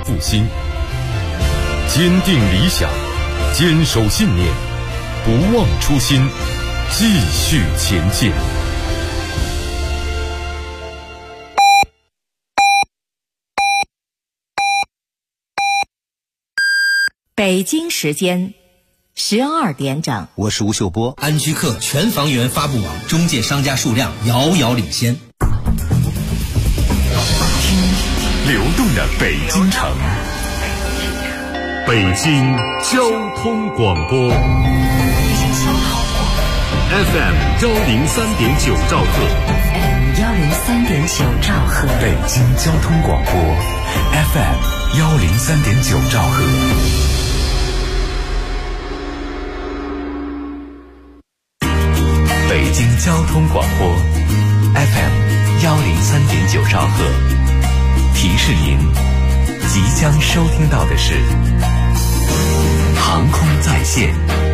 不新，坚定理想，坚守信念，不忘初心，继续前进。 北京时间12点整， 我是吴秀波。 安居客全房源发布网中介商家数量遥遥领先。 听流动的北京城，北京交通广播 FM 103.9兆赫， 103.9兆赫， 北京交通广播 FM 103.9兆赫。北京交通广播 FM 103.9兆赫，提示您即将收听到的是航空在线。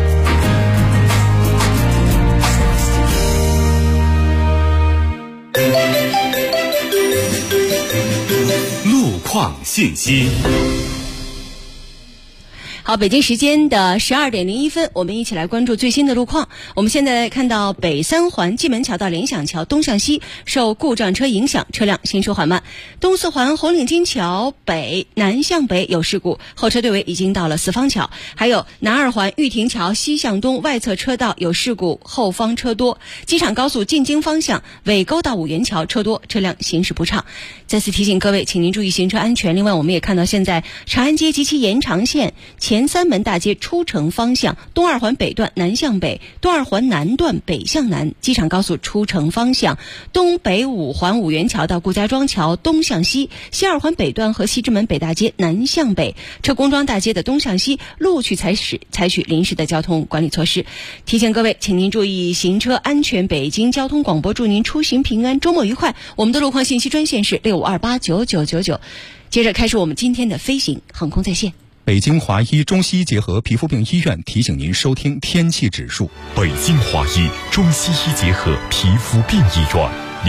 路况信息。 好，北京时间的12点01分，我们一起来关注最新的路况。我们现在看到北三环蓟门桥到联想桥东向西受故障车影响，车辆行驶缓慢。东四环红领巾桥北南向北有事故，后车队尾已经到了四方桥。还有南二环玉亭桥西向东外侧车道有事故，后方车多。机场高速进京方向尾沟到五元桥车多，车辆行驶不畅。再次提醒各位，请您注意行车安全。另外，我们也看到现在长安街及其延长线前三门大街出城方向东二环北段南向北，东二环南段北向南，机场高速出城方向东北五环五元桥到顾家庄桥东向西，西二环北段和西直门北大街南向北，车公庄大街的东向西陆续采取临时的交通管理措施。提醒各位，请您注意行车安全。北京交通广播祝您出行平安，周末愉快。我们的路况信息专线是65289999。接着开始我们今天的飞行航空在线。 北京华医中西医结合皮肤病医院提醒您收听天气指数。 北京华医中西医结合皮肤病医院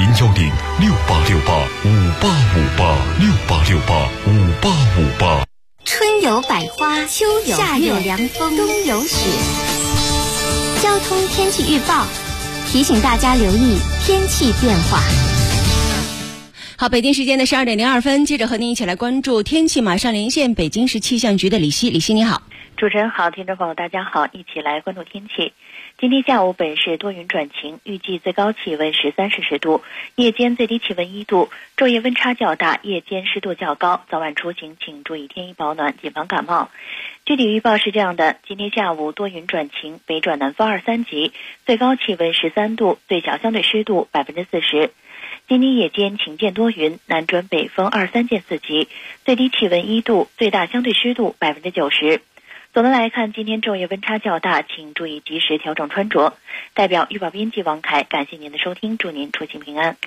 ，01068685868586858。 春有百花，秋有夏有凉风，冬有雪。交通天气预报提醒大家留意天气变化。 好，北京时间的12点02分，接着和您一起来关注天气，马上连线北京市气象局的李希。李希你好。 主持人好，听众朋友大家好，一起来关注天气。今天下午本市多云转晴，预计最高气温13摄氏度，夜间最低气温1度，昼夜温差较大，夜间湿度较高，早晚出行请注意添衣保暖，谨防感冒。具体预报是这样的：今天下午多云转晴，北转南风2、3级，最高气温13度，最小相对湿度40%。今天夜间晴间多云，南转北风2、3见4级，最低气温1度，最大相对湿度90%。总的来看，今天昼夜温差较大，请注意及时调整穿着。代表预报编辑王凯，感谢您的收听，祝您出行平安。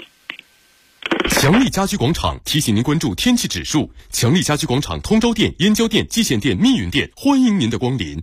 强力家居广场提醒您关注天气指数。强力家居广场通州店、燕郊店、蓟县店、密云店，欢迎您的光临。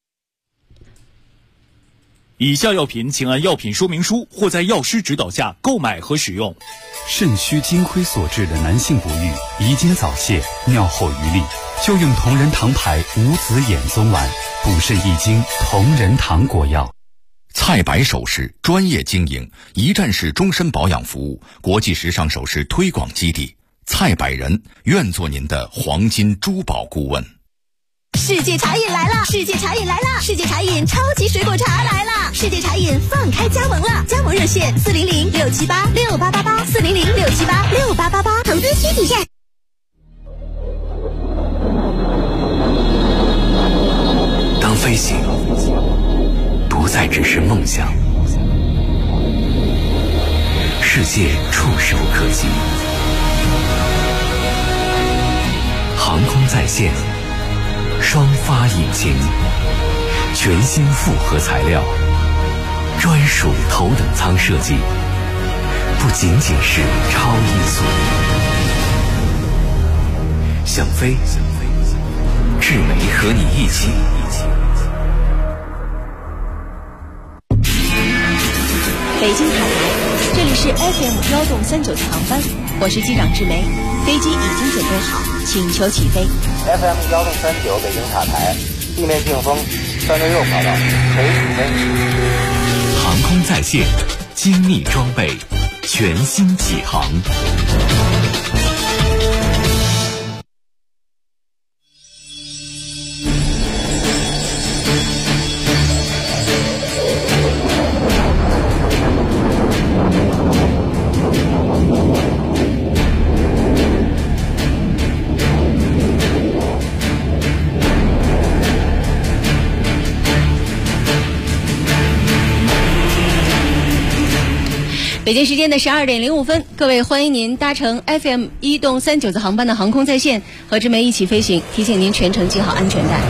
以下药品请按药品说明书或在药师指导下购买和使用。 肾虚金亏所致的男性不育、遗精早泄、尿后余力，就用同仁堂牌无子衍宗丸，补肾益精，同仁堂果药。 蔡白首饰专业经营，一站式终身保养服务，国际时尚首饰推广基地。蔡百人愿做您的黄金珠宝顾问。 世界茶饮来了！世界茶饮来了！世界茶饮超级水果茶来了！世界茶饮放开加盟了，加盟热线400-678-6888，400-678-6888，投资需体现。 当飞行不再只是梦想，世界触手可及，航空在线，双发引擎，全新复合材料，专属头等舱设计，不仅仅是超音速。想飞，智美和你一起。 北京塔台，这里是 FM 103.9的航班，我是机长智梅，飞机已经准备好。 请求起飞。 FM1039北京塔台，地面净风3对6跑道，垂直飞。 航空在线，精密装备，全新启航。 北京时间的12点05分，各位欢迎您搭乘 FM139航班的航空在线，和志梅一起飞行。提醒您全程系好安全带。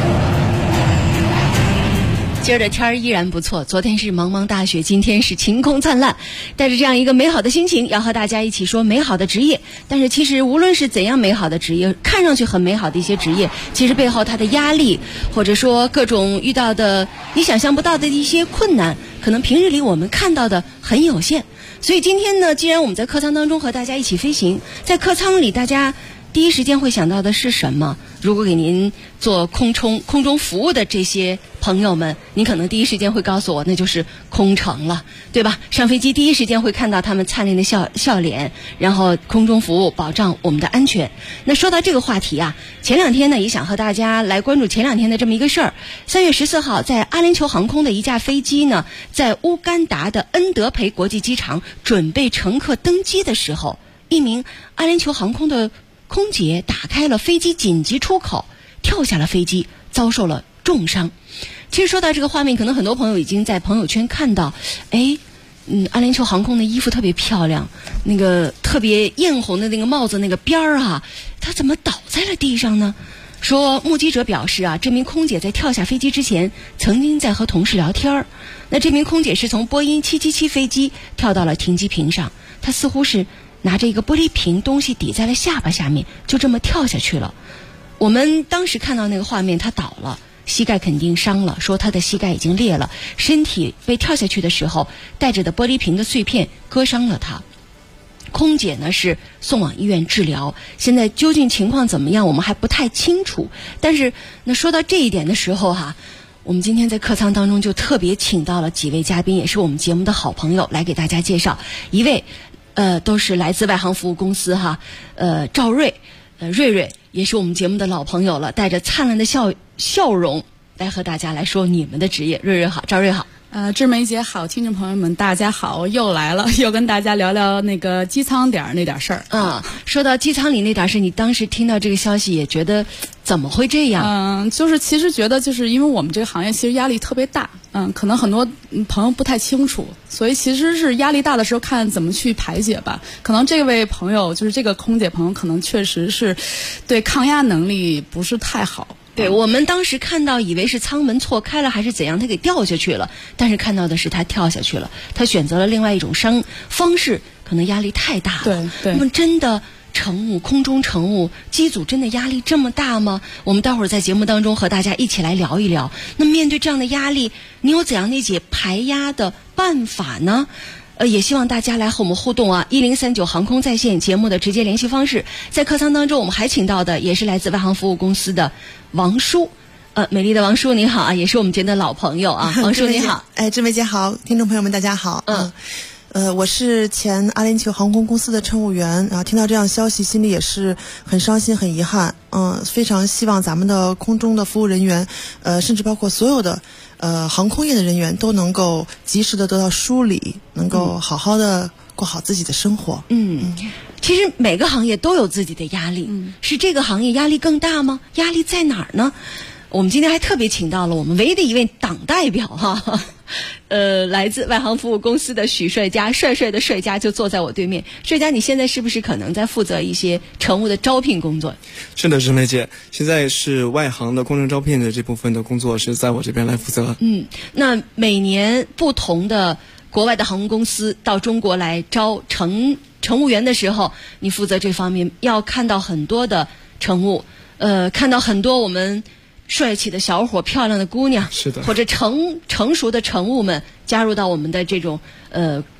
今儿的天儿依然不错，昨天是茫茫大雪，今天是晴空灿烂。带着这样一个美好的心情，要和大家一起说美好的职业。但是其实无论是怎样美好的职业，看上去很美好的一些职业，其实背后它的压力，或者说各种遇到的你想象不到的一些困难，可能平日里我们看到的很有限。所以今天呢，既然我们在客舱当中和大家一起飞行，在客舱里大家第一时间会想到的是什么？如果给您做空中服务的这些朋友们，您可能第一时间会告诉我，那就是空乘了，对吧？上飞机第一时间会看到他们灿烂的笑脸，然后空中服务保障我们的安全。那说到这个话题啊，前两天呢也想和大家来关注前两天的这么一个事儿。3月14号，在阿联酋航空的一架飞机呢，在乌干达的恩德培国际机场准备乘客登机的时候，一名阿联酋航空的空姐打开了飞机紧急出口，跳下了飞机，遭受了重伤。其实说到这个画面，可能很多朋友已经在朋友圈看到，阿联酋航空的衣服特别漂亮，那个特别艳红的那个帽子那个边儿啊，它怎么倒在了地上呢？说目击者表示啊，这名空姐在跳下飞机之前，曾经在和同事聊天儿。那这名空姐是从波音777飞机跳到了停机坪上，她似乎是拿着一个玻璃瓶东西抵在了下巴下面，就这么跳下去了。我们当时看到那个画面，他倒了，膝盖肯定伤了，说他的膝盖已经裂了，身体被跳下去的时候带着的玻璃瓶的碎片割伤了他。空姐呢是送往医院治疗，现在究竟情况怎么样我们还不太清楚。但是那说到这一点的时候我们今天在客舱当中就特别请到了几位嘉宾，也是我们节目的好朋友，来给大家介绍。一位都是来自外航服务公司赵瑞，瑞也是我们节目的老朋友了，带着灿烂的笑容来和大家来说你们的职业。瑞好，赵瑞好。 志梅姐好，听众朋友们大家好，我又来了，又跟大家聊聊那个机舱点那点事儿啊。说到机舱里那点事，你当时听到这个消息也觉得怎么会这样？ 就是其实觉得就是因为我们这个行业其实压力特别大，可能很多朋友不太清楚，所以其实是压力大的时候看怎么去排解吧。可能这位朋友就是这个空姐朋友，可能确实是对抗压能力不是太好。 对，我们当时看到以为是舱门错开了还是怎样，他给掉下去了，但是看到的是他跳下去了，他选择了另外一种方式，可能压力太大了。 对， 那么真的空中乘务机组真的压力这么大吗？我们待会儿在节目当中和大家一起来聊一聊。那面对这样的压力，你有怎样的一些排压的办法呢？也希望大家来和我们互动1039航空在线节目的直接联系方式。在客舱当中我们还请到的也是来自外航服务公司的王叔，美丽的王叔你好也是我们节目的老朋友王叔你好。 志梅姐好，听众朋友们大家好。我是前阿联酋航空公司的乘务员，然后听到这样消息心里也是很伤心很遗憾。非常希望咱们的空中的服务人员甚至包括所有的航空业的人员都能够及时的得到梳理，能够好好的过好自己的生活。 其实每个行业都有自己的压力，是这个行业压力更大吗？压力在哪儿呢？我们今天还特别请到了我们唯一的一位党代表来自外航服务公司的许帅家，帅的帅家就坐在我对面。帅家，你现在是不是可能在负责一些乘务的招聘工作？ 是的，志梅姐，现在是外航的空乘招聘的这部分的工作是在我这边来负责。 那每年不同的国外的航空公司到中国来招乘务员的时候，你负责这方面，要看到很多的乘务，看到很多我们帅气的小伙、漂亮的姑娘， 是的， 或者成熟的乘务们加入到我们的这种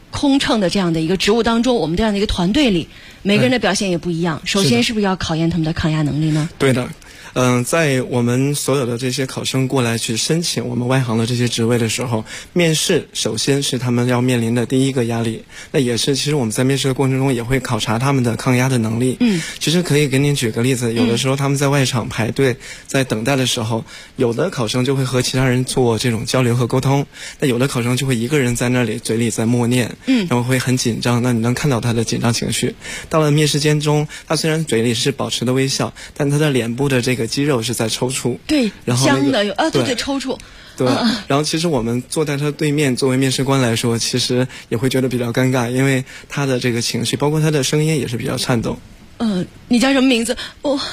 空乘的这样的一个职务当中，我们这样的一个团队里，每个人的表现也不一样。首先是不是要考验他们的抗压能力呢？ 对的。在我们所有的这些考生过来去申请我们外行的这些职位的时候，面试首先是他们要面临的第一个压力，那也是其实我们在面试的过程中也会考察他们的抗压的能力。其实可以给您举个例子，有的时候他们在外场排队在等待的时候，有的考生就会和其他人做这种交流和沟通，那有的考生就会一个人在那里嘴里在默念，然后会很紧张，那你能看到他的紧张情绪。到了面试间中，他虽然嘴里是保持的微笑，但他的脸部的这个肌肉是在抽搐。 对， 然后香的有对抽搐。 对，然后其实我们坐在他对面，作为面试官来说，其实也会觉得比较尴尬，因为他的这个情绪，包括他的声音也是比较颤抖。 你叫什么名字？我忘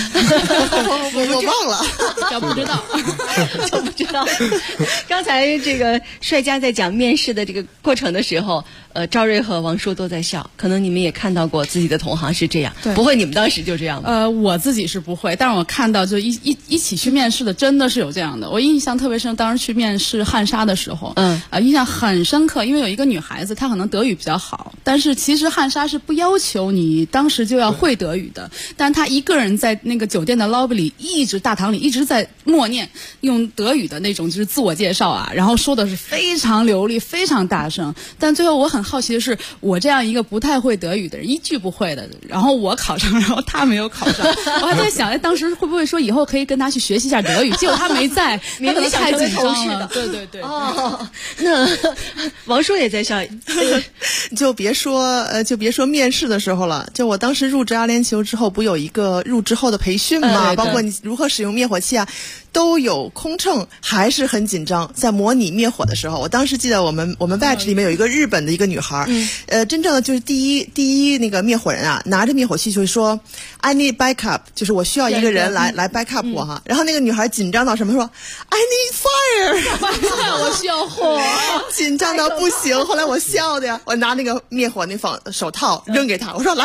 了， 叫不知道， 就不知道。刚才这个帅家在讲面试的这个过程的时候，赵瑞和王叔都在笑，可能你们也看到过自己的同行是这样，不会你们当时就这样吗？ 我自己是不会，但是我看到就一起去面试的真的是有这样的。我印象特别深，当时去面试汉莎的时候，印象很深刻，因为有一个女孩子她可能德语比较好，但是其实汉莎是不要求你当时就要会德语的，但她一个人在那个酒店的 lobby 里大堂里一直在默念，用德语的那种就是自我介绍啊，然后说的是非常流利非常大声，但最后我很好奇的是，我这样一个不太会德语的人，一句不会的，然后我考上，然后他没有考上，我还在想当时会不会说以后可以跟他去学习一下德语，结果他没在，他可能太紧张了。对对对。 那王叔也在笑。 就别说面试的时候了，就我当时入职阿联酋之后，不有一个入职后的培训嘛，包括你如何使用灭火器啊，都有空乘还是很紧张。在模拟灭火的时候，我当时记得我们 batch 里面有一个日本的一个女孩，真正的就是第一那个灭火人啊，拿着灭火器就会说 I need backup， 就是我需要一个人来 backup 我哈。然后那个女孩紧张到什么说 I need fire， 我需要火， 紧张到不行。后来我笑的呀，我拿那个灭火那手套扔给她，我说来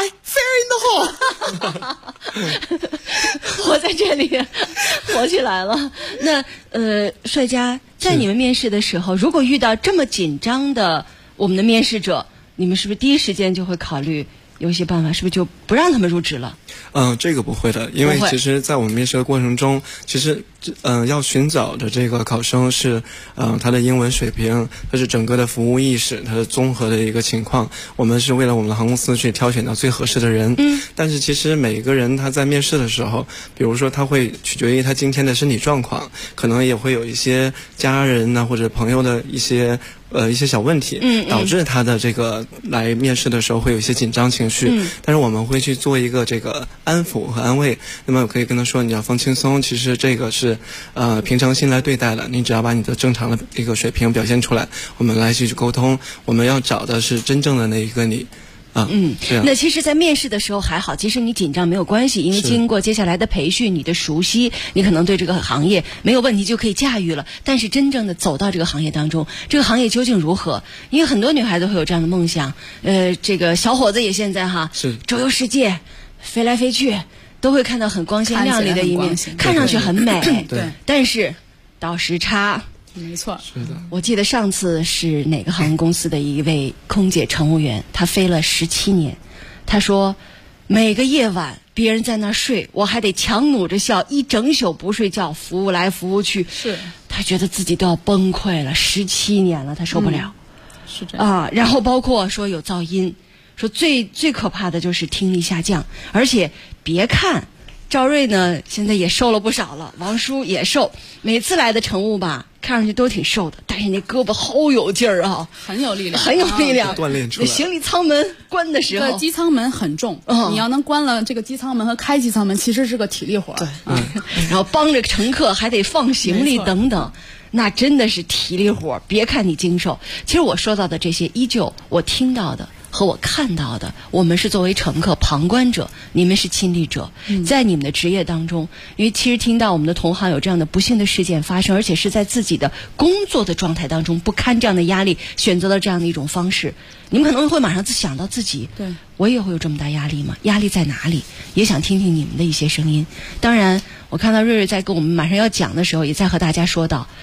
fire in the hole， 我在这里火起来了。那帅家，在你们面试的时候，如果遇到这么紧张的我们的面试者，你们是不是第一时间就会考虑有一些办法，是不是就不让他们入职了？ 这个不会的，因为其实在我们面试的过程中，其实要寻找的这个考生是他的英文水平，他是整个的服务意识，他的综合的一个情况，我们是为了我们的航空公司去挑选到最合适的人。但是其实每个人他在面试的时候，比如说他会取决于他今天的身体状况，可能也会有一些家人呐或者朋友的一些小问题，导致他的这个来面试的时候会有一些紧张情绪。但是我们会去做一个这个安抚和安慰，那么我可以跟他说，你要放轻松，其实这个是平常心来对待的，你只要把你的正常的一个水平表现出来，我们来去沟通，我们要找的是真正的那一个你。 那其实在面试的时候还好，其实你紧张没有关系，因为经过接下来的培训，你的熟悉，你可能对这个行业没有问题就可以驾驭了。但是真正的走到这个行业当中，这个行业究竟如何？因为很多女孩子会有这样的梦想，这个小伙子也现在周游世界，飞来飞去，都会看到很光鲜亮丽的一面，看上去很美。 对， 但是倒时差。 没错， 是的。 我记得上次是哪个航空公司的一位空姐乘务员，她飞了17年，她说每个夜晚别人在那睡，我还得强努着笑，一整宿不睡觉，服务来服务去， 是她觉得自己都要崩溃了，17年了，她受不了。 是这样啊，然后包括说有噪音，说最可怕的就是听力下降，而且别看赵瑞呢现在也瘦了不少了，王叔也瘦，每次来的乘务吧看上去都挺瘦的，但是那胳膊好有劲儿啊， 很有力量， 很有力量， 锻炼出来。 行李舱门关的时候， 对，机舱门很重，你要能关了这个机舱门和开机舱门，其实是个体力活。 对， 然后帮着乘客还得放行李等等，那真的是体力活。别看你精瘦，其实我说到的这些，依旧我听到的和我看到的，我们是作为乘客旁观者，你们是亲历者。在你们的职业当中，因为其实听到我们的同行有这样的不幸的事件发生，而且是在自己的工作的状态当中不堪这样的压力，选择了这样的一种方式，你们可能会马上想到自己， 对， 我也会有这么大压力吗？压力在哪里？也想听听你们的一些声音。当然我看到瑞瑞在跟我们马上要讲的时候，也在和大家说到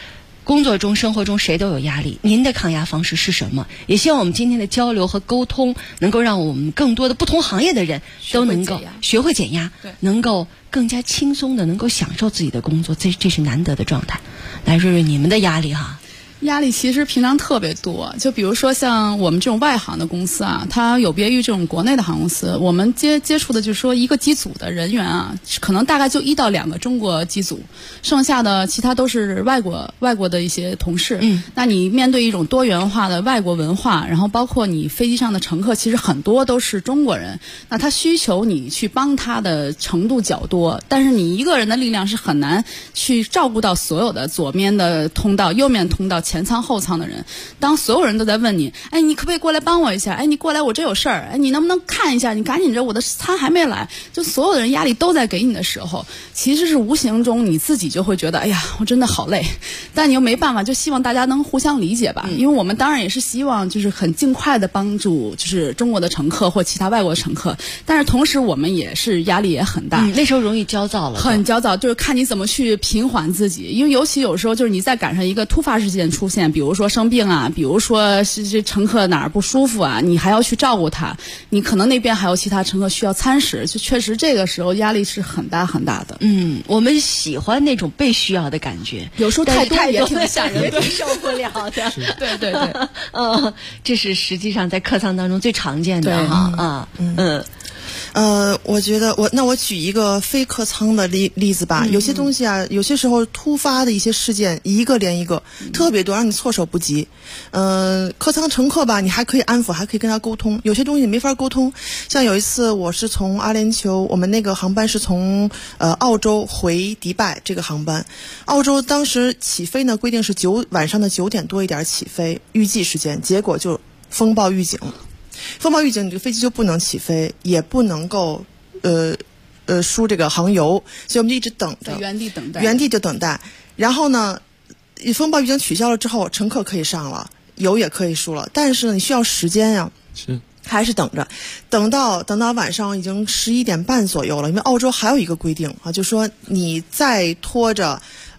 工作中、生活中谁都有压力，您的抗压方式是什么？也希望我们今天的交流和沟通能够让我们更多的不同行业的人都能够学会减压，能够更加轻松的能够享受自己的工作，这是难得的状态。来，瑞瑞，你们的压力哈？ 压力其实平常特别多，就比如说像我们这种外行的公司啊，它有别于这种国内的航空公司，我们接触的就是说一个机组的人员啊，可能大概就1到2个中国机组，剩下的其他都是外国的一些同事。那你面对一种多元化的外国文化，然后包括你飞机上的乘客，其实很多都是中国人，那他需求你去帮他的程度较多，但是你一个人的力量是很难去照顾到所有的左面的通道、右面通道、前舱后舱的人。当所有人都在问你，哎，你可不可以过来帮我一下？哎，你过来，我这有事儿。哎，你能不能看一下？你赶紧着，我的餐还没来。就所有的人压力都在给你的时候，其实是无形中你自己就会觉得，哎呀，我真的好累。但你又没办法，就希望大家能互相理解吧。因为我们当然也是希望就是很尽快的帮助就是中国的乘客或其他外国的乘客，但是同时我们也是压力也很大。 那时候容易焦躁了， 很焦躁，就是看你怎么去平缓自己。因为尤其有时候就是你在赶上一个突发事件出现，比如说生病啊，比如说是这乘客哪儿不舒服啊，你还要去照顾他，你可能那边还有其他乘客需要餐食，就确实这个时候压力是很大很大的。 我们喜欢那种被需要的感觉， 有时候太多也挺吓人， 也挺受不了的。 对对对， 这是实际上在客舱当中最常见的哈我觉得我举一个非客舱的例子吧。有些东西啊，有些时候突发的一些事件，一个连一个，特别多，让你措手不及。客舱乘客吧，你还可以安抚，还可以跟他沟通。有些东西你没法沟通。像有一次，我是从阿联酋，我们那个航班是从澳洲回迪拜这个航班。澳洲当时起飞呢，规定是晚上的9点多一点起飞，预计时间，结果就风暴预警。风暴预警，你这个飞机就不能起飞，也不能够输这个航油，所以我们就一直等着， 原地等待， 原地就等待。然后呢，风暴预警取消了之后，乘客可以上了，油也可以输了，但是呢，你需要时间呀， 是还是等着，等到晚上已经11点半左右了，因为澳洲还有一个规定啊，就说你再拖到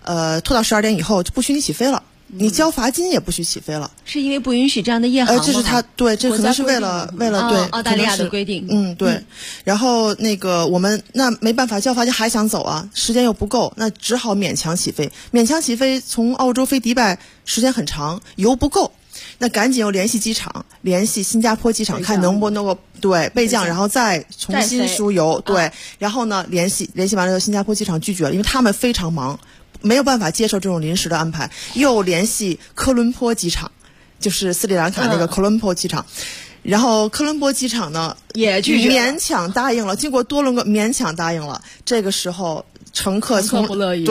12点以后就不许你起飞了。你交罚金也不许起飞了， 是因为不允许这样的夜航吗？ 这是他对，这可能是为了对澳大利亚的规定。 对。然后那个我们那没办法，交罚金还想走啊，时间又不够，那只好勉强起飞。勉强起飞，从澳洲飞迪拜时间很长，油不够，那赶紧又联系机场，联系新加坡机场，看能不能够备降，然后再重新输油。对，然后呢联系完了之后，新加坡机场拒绝了，因为他们非常忙。没有办法接受这种临时的安排，又联系科伦坡机场，就是斯里兰卡那个科伦坡机场，然后科伦坡机场呢也拒绝， 勉强答应了，经过多轮个勉强答应了。这个时候乘客从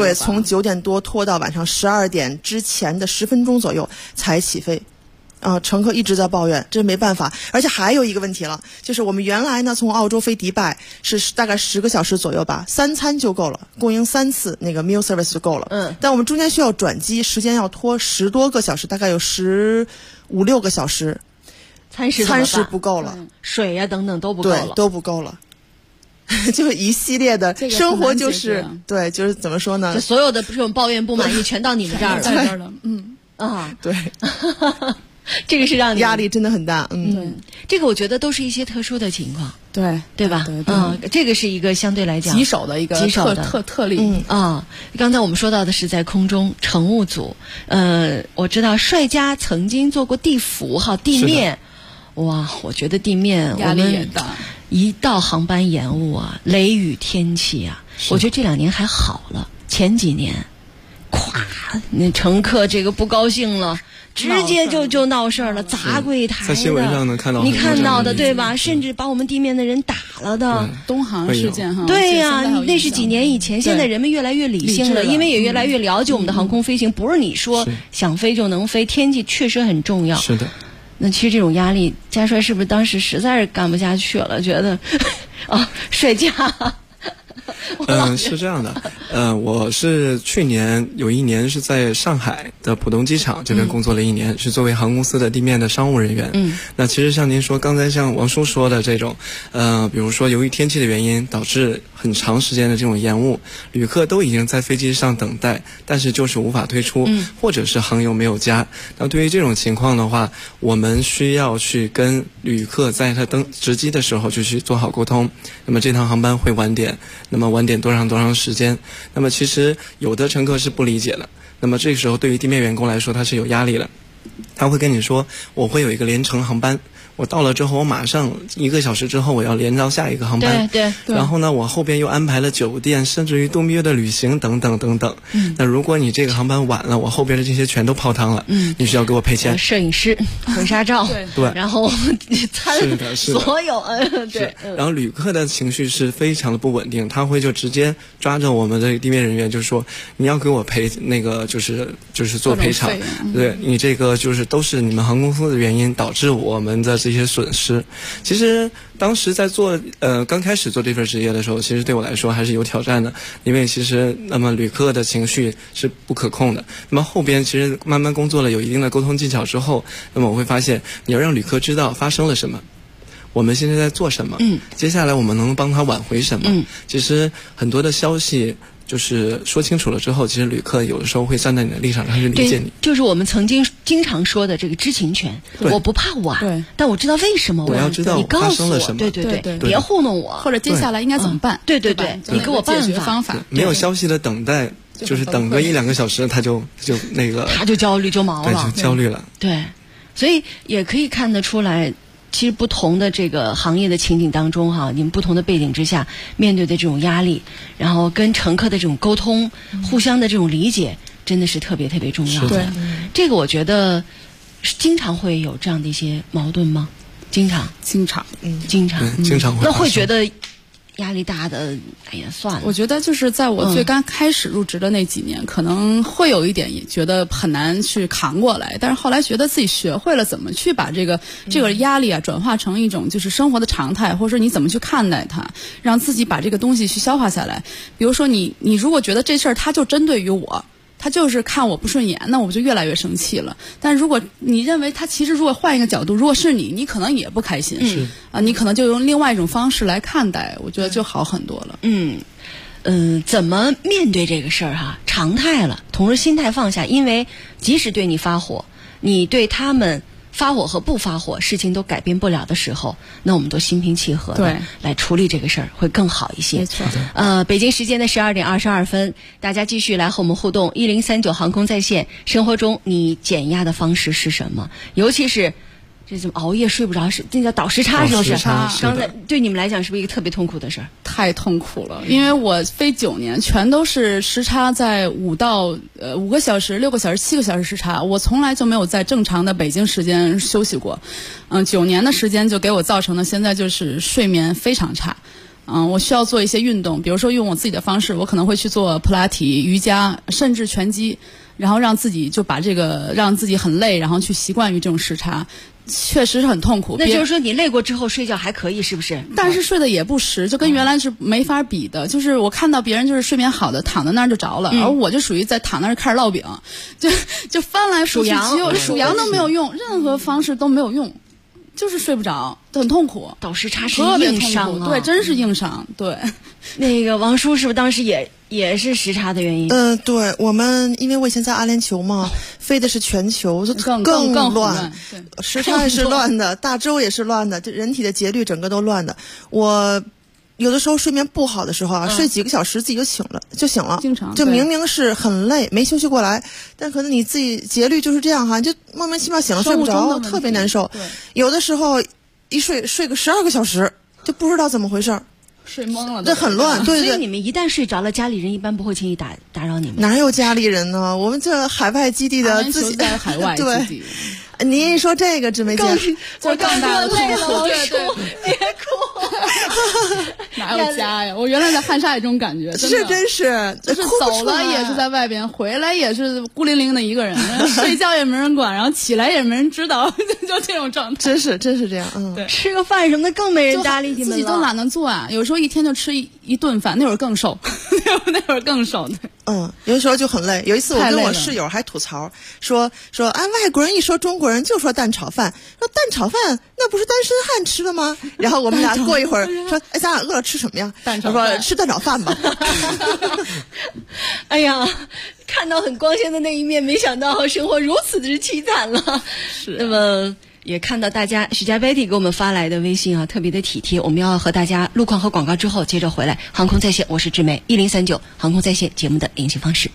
9点多拖到晚上12点之前的10分钟左右才起飞。乘客一直在抱怨，这没办法。而且还有一个问题了，就是我们原来呢从澳洲飞迪拜是大概10个小时左右吧，3餐就够了，供应3次那个 meal service 就够了。但我们中间需要转机，时间要拖10多个小时，大概有15、16个小时，餐食不够了， 水呀等等都不够了， 对，都不够了。就是一系列的生活，就是对，就是怎么说呢？ 就所有的这种抱怨不满意全到你们这儿了。 对。 这个是让你压力真的很大， 这个我觉得都是一些特殊的情况，对吧？这个是一个相对来讲棘手的一个特例。 刚才我们说到的是在空中乘务组，我知道帅家曾经做过地辅地面，哇，我觉得地面压力也大， 一到航班延误啊，雷雨天气啊，我觉得这2年还好了，前几年，那乘客这个不高兴了。直接就闹事儿了，砸柜台的， 在新闻上能看到， 你看到的对吧？甚至把我们地面的人打了的， 东航事件哈。 对呀，那是几年以前，现在人们越来越理性了，因为也越来越了解我们的航空飞行，不是你说想飞就能飞，天气确实很重要。 是的。 那其实这种压力，嘉帅是不是当时实在是干不下去了？觉得睡觉。 是这样的， 我是去年有一年是在上海的浦东机场这边工作了1年，是作为航空公司的地面的商务人员。那其实像您说刚才像王叔说的这种，比如说由于天气的原因导致很长时间的这种延误，旅客都已经在飞机上等待，但是就是无法推出，或者是航油没有加。那对于这种情况的话，我们需要去跟旅客在他值机的时候就去做好沟通。那么这趟航班会晚点，那么晚点多长时间？那么其实有的乘客是不理解的，那么这个时候对于地面员工来说他是有压力的，他会跟你说我会有一个联程航班，我到了之后我马上1个小时之后我要连到下一个航班， 对， 然后呢我后边又安排了酒店，甚至于度蜜月的旅行等等等等。那如果你这个航班晚了，我后边的这些全都泡汤了，你需要给我赔钱。 摄影师、婚纱照， 对， 然后餐是的所有，对。 然后旅客的情绪是非常的不稳定，他会就直接抓着我们的地面人员，就是说你要给我赔那个就是做赔偿，对你这个就是都是你们航空公司的原因导致我们的这些损失。其实当时在做刚开始做这份职业的时候，其实对我来说还是有挑战的，因为其实那么旅客的情绪是不可控的。那么后边其实慢慢工作了有一定的沟通技巧之后，那么我会发现你要让旅客知道发生了什么，我们现在在做什么，接下来我们能帮他挽回什么。其实很多的消息就是说清楚了之后，其实旅客有的时候会站在你的立场上去理解你。 就是我们曾经经常说的这个知情权，我不怕晚，但我知道为什么我要知道你告诉我， 发生了什么， 对，别糊弄我， 或者接下来应该怎么办？ 对，你给我解决方法。 没有消息的等待，就是等个1-2个小时，他就那个， 他就焦虑就毛了， 对，就焦虑了。 对，所以也可以看得出来。其实不同的这个行业的情景当中哈，你们不同的背景之下面对的这种压力，然后跟乘客的这种沟通，互相的这种理解，真的是特别特别重要的。 对， 这个我觉得经常会有这样的一些矛盾吗？经常经常会。 那会觉得压力大的，哎呀，算了。 我觉得就是在我最刚开始入职的那几年，可能会有一点也觉得很难去扛过来，但是后来觉得自己学会了怎么去把这个压力啊转化成一种就是生活的常态，或者说你怎么去看待它，让自己把这个东西去消化下来。比如说你如果觉得这事儿它就针对于我，他就是看我不顺眼，那我就越来越生气了。但如果你认为他其实如果换一个角度，如果是你可能也不开心，你可能就用另外一种方式来看待，我觉得就好很多了。 怎么面对这个事儿哈？常态了，同时心态放下，因为即使对你发火，你对他们发火和不发火，事情都改变不了的时候，那我们都心平气和的来处理这个事儿，会更好一些。 没错。 北京时间的12点22分，大家继续来和我们互动。1039航空在线，生活中你减压的方式是什么？尤其是这怎么熬夜睡不着，是这叫倒时差，是不是？刚才对你们来讲是不是一个特别痛苦的事儿？ 太痛苦了，因为我飞9年，全都是时差在5个小时、6个小时、7个小时时差，我从来就没有在正常的北京时间休息过。9年的时间就给我造成的现在就是睡眠非常差。我需要做一些运动，比如说用我自己的方式，我可能会去做普拉提、瑜伽，甚至拳击，然后让自己就把这个让自己很累，然后去习惯于这种时差。确实是很痛苦。 那就是说你累过之后睡觉还可以，是不是？ 但是睡得也不实，就跟原来是没法比的。就是我看到别人就是睡眠好的躺在那儿就着了，而我就属于在躺那儿开始烙饼，就翻来覆去，数羊都没有用，任何方式都没有用，就是睡不着，很痛苦。 倒时差是硬伤啊， 对，真是硬伤。对， 那个王叔是不是当时也是时差的原因？ 对，我们因为我以前在阿联酋嘛，飞的是全球，就更乱，时差也是乱的，大洲也是乱的，这人体的节律整个都乱的。我有的时候睡眠不好的时候啊，睡几个小时自己就醒了， 经常就明明是很累没休息过来，但可能你自己节律就是这样哈，就莫名其妙醒了睡不着，特别难受。有的时候一睡个12个小时，就不知道怎么回事儿。 睡懵了， 这很乱。对， 所以你们一旦睡着了，家里人一般不会轻易打扰你们。 哪有家里人呢？我们这海外基地的自己在海外基地。 您一说这个，志梅姐， 我更大的累了，我对说别哭。 哪有家呀？我原来在汉沙也这种感觉， 真是， 就是走了也是在外边，回来也是孤零零的一个人，睡觉也没人管，然后起来也没人知道，就这种状态。 真是这样， 对， 吃个饭什么的更没人搭理你们了， 自己都懒得做啊。有时候一天就吃一顿饭，那会儿更瘦，那会儿更瘦。 有的时候就很累。有一次我跟我室友还吐槽说外国人一说中国人就说蛋炒饭，说蛋炒饭那不是单身汉吃的吗？然后我们俩过一会儿说，哎，咱俩饿了吃什么呀？ 蛋炒饭。 说吃蛋炒饭吧。 哎呀，看到很光鲜的那一面，没想到生活如此之凄惨了。 是。 那么也看到大家许家 Betty 给我们发来的微信啊，特别的体贴。我们要和大家路况和广告之后接着回来。航空在线，我是志梅，1039航空在线节目的联系方式。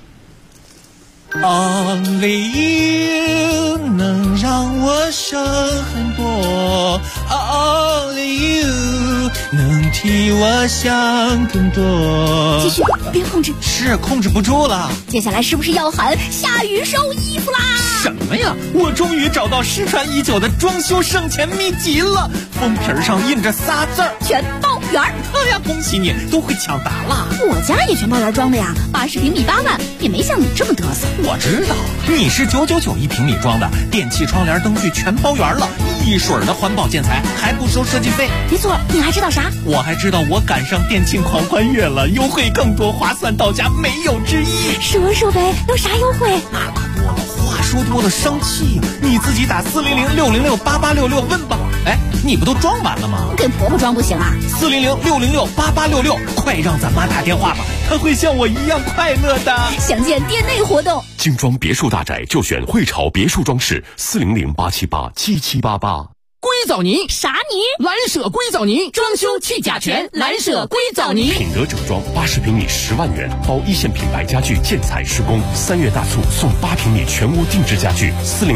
Only you 能让我省很多 ，Only you 能替我想更多。 继续，别控制， 是控制不住了。 接下来是不是要喊下雨收衣服啦？ 什么呀？我终于找到失传已久的装修省钱秘籍了，封皮上印着仨字儿： 全包圆。 哎呀，恭喜你，都会抢答了。 我家也全包圆装的呀，80平米8万，也没像你这么嘚瑟。 我知道，你是999一平米装的，电器、窗帘、灯具全包圆了，一水儿的环保建材，还不收设计费。 没错，你还知道啥？ 我还知道我赶上电竞狂欢月了，优惠更多，划算到家，没有之一。 说呗，有啥优惠？ 那可多了，话说多了生气呀！你自己打400-606-8866问吧。哎，你不都装完了吗？ 跟婆婆装不行啊 ！400-606-8866，快让咱妈打电话吧，她会像我一样快乐的。 详见店内活动。 精装别墅大宅就选汇潮别墅装饰，400-878-7788。 硅藻泥啥泥？ 蓝舍硅藻泥，装修去甲醛，蓝舍硅藻泥。 品德整装80平米10万元，包一线品牌家具建材施工，3月大促送8平米全屋定制家具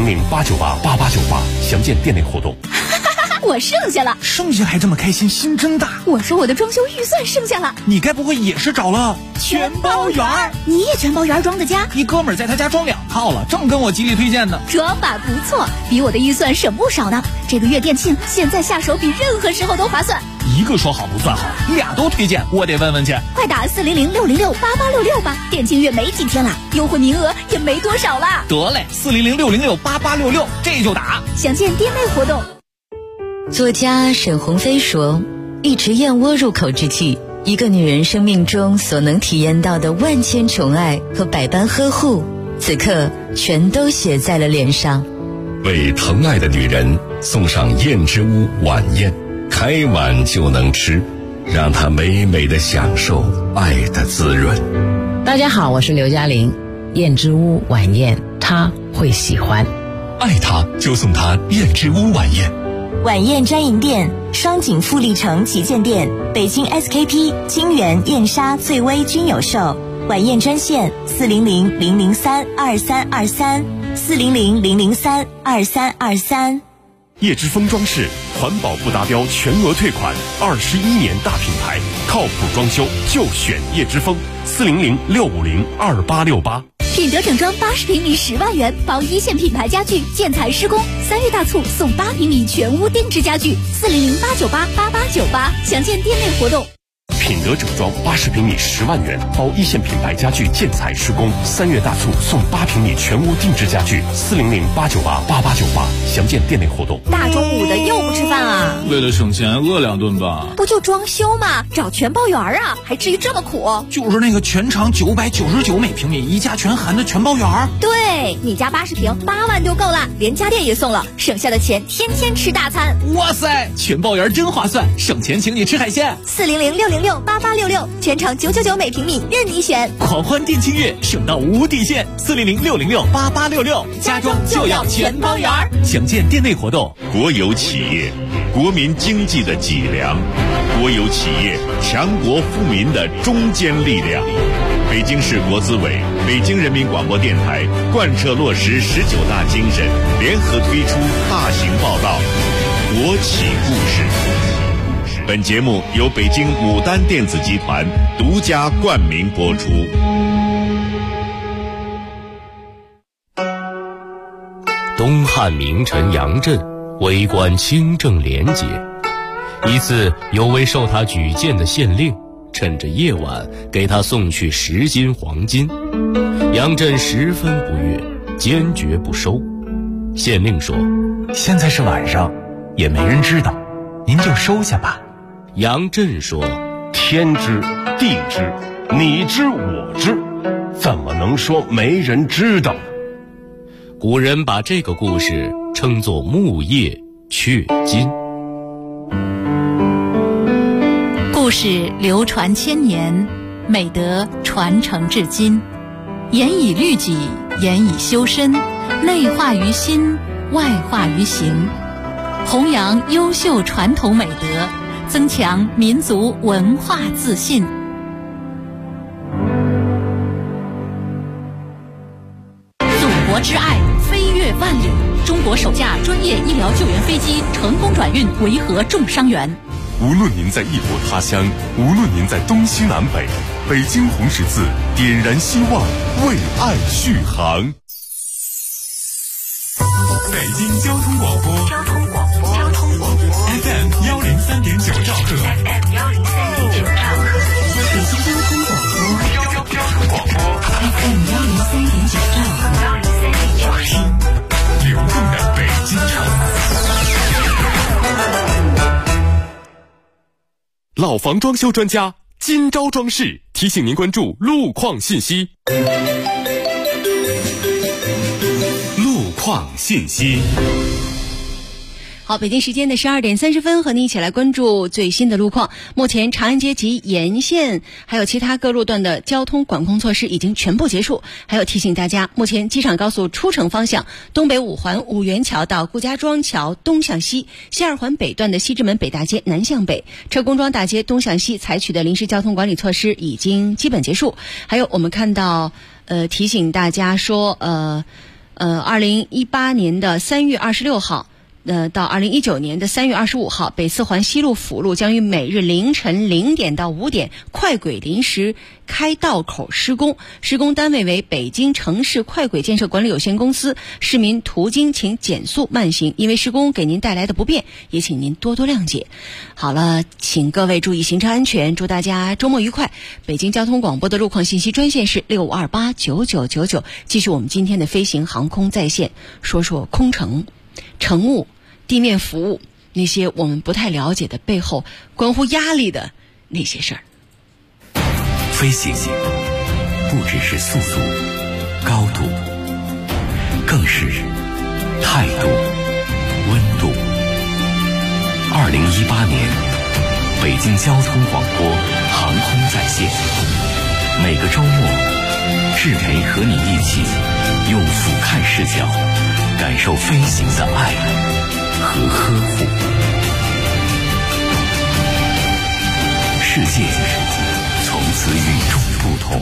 ，400-898-8898，详见店内活动。 我剩下了， 剩下还这么开心，心真大。 我说我的装修预算剩下了， 你该不会也是找了全包圆？你也全包圆装的家？ 一哥们儿在他家装2套了，正跟我极力推荐呢。 装法不错，比我的预算省不少呢。这个月店庆，现在下手比任何时候都划算。 一个说好不算好，2都推荐，我得问问去。 快打400-606-8866吧，店庆月没几天了，优惠名额也没多少了。 得嘞，400-606-8866，这就打。 详见店内活动。 作家沈鸿飞说，一池燕窝入口之际，一个女人生命中所能体验到的万千宠爱和百般呵护，此刻全都写在了脸上。 为疼爱的女人送上燕之屋晚宴，开碗就能吃，让她美美的享受爱的滋润。 大家好，我是刘嘉玲，燕之屋晚宴她会喜欢。 爱她就送她燕之屋晚宴。 晚宴专营店：双井富力城旗舰店、北京 SKP、金源、燕莎、翠微均有售。晚宴专线400-003-2323，400-003-2323。 叶之峰装饰，环保不达标全额退款，21年大品牌，靠谱装修就选叶之峰，400-650-2868。 品德整装80平米10万元，包一线品牌家具建材施工，3月大促送8平米全屋定制家具，400-898-8898，详见店内活动。 品德整装80平米10万元，包一线品牌家具建材施工，3月大促送8平米全屋定制家具，400-898-8898，详见店内活动。 大中午的又不吃饭啊？ 为了省钱，饿2顿吧。 不就装修吗？找全包圆啊，还至于这么苦？ 就是那个全长999每平米，一家全含的全包圆。 对，你家80平8万就够了，连家电也送了，省下的钱天天吃大餐。 哇塞，全包圆真划算，省钱请你吃海鲜。 400-606-8866，全长999每平米，任你选。 狂欢店庆月，省到无底线。400-606-8866，家装就要全包圆。详见店内活动。 国有企业，国民经济的脊梁；国有企业，强国富民的中坚力量。北京市国资委、北京人民广播电台贯彻落实19大精神，联合推出大型报道《国企故事》。本节目由北京牡丹电子集团独家冠名播出。 东汉汉名臣杨震为官清正廉洁。一次，有位受他举荐的县令趁着夜晚给他送去10斤黄金，杨震十分不悦，坚决不收。县令说：“ 现在是晚上，也没人知道，您就收下吧。” 杨震说：“ 天知地知，你知我知，怎么能说没人知道呢？” 古人把这个故事称作木叶雀金。 故事流传千年，美德传承至今。严以律己，严以修身，内化于心，外化于行，弘扬优秀传统美德，增强民族文化自信。祖国之爱飞越万里，中国首架专业医疗救援飞机成功转运维和重伤员。 无论您在异国他乡，无论您在东西南北，北京红十字点燃希望，为爱续航。北京交通广播FM 103.9兆赫，北京交通广播FM 103.9兆赫，听流动的北京城。 老房装修专家金招装饰提醒您关注路况信息。 路况信息。 好，北京时间的12点30分，和您一起来关注最新的路况。目前长安街及沿线还有其他各路段的交通管控措施已经全部结束。还有提醒大家，目前机场高速出城方向东北5环五元桥到顾家庄桥东向西，西2环北段的西直门北大街南向北，车公庄大街东向西采取的临时交通管理措施已经基本结束。还有我们看到提醒大家说2018年的3月26号到2019年的3月25号，北4环西路辅路将于每日凌晨0点到5点快轨临时开道口施工，施工单位为北京城市快轨建设管理有限公司。市民途经请减速慢行，因为施工给您带来的不便，也请您多多谅解。好了，请各位注意行车安全，祝大家周末愉快。北京交通广播的路况信息专线是65289999。继续我们今天的飞行航空在线，说说空乘、乘务、地面服务那些我们不太了解的背后关乎压力的那些事儿。 飞行不只是速度、高度，更是态度、温度。2018年，北京交通广播航空在线，每个周末，志培和你一起用俯瞰视角感受飞行的爱和呵护。世界从此与众不同。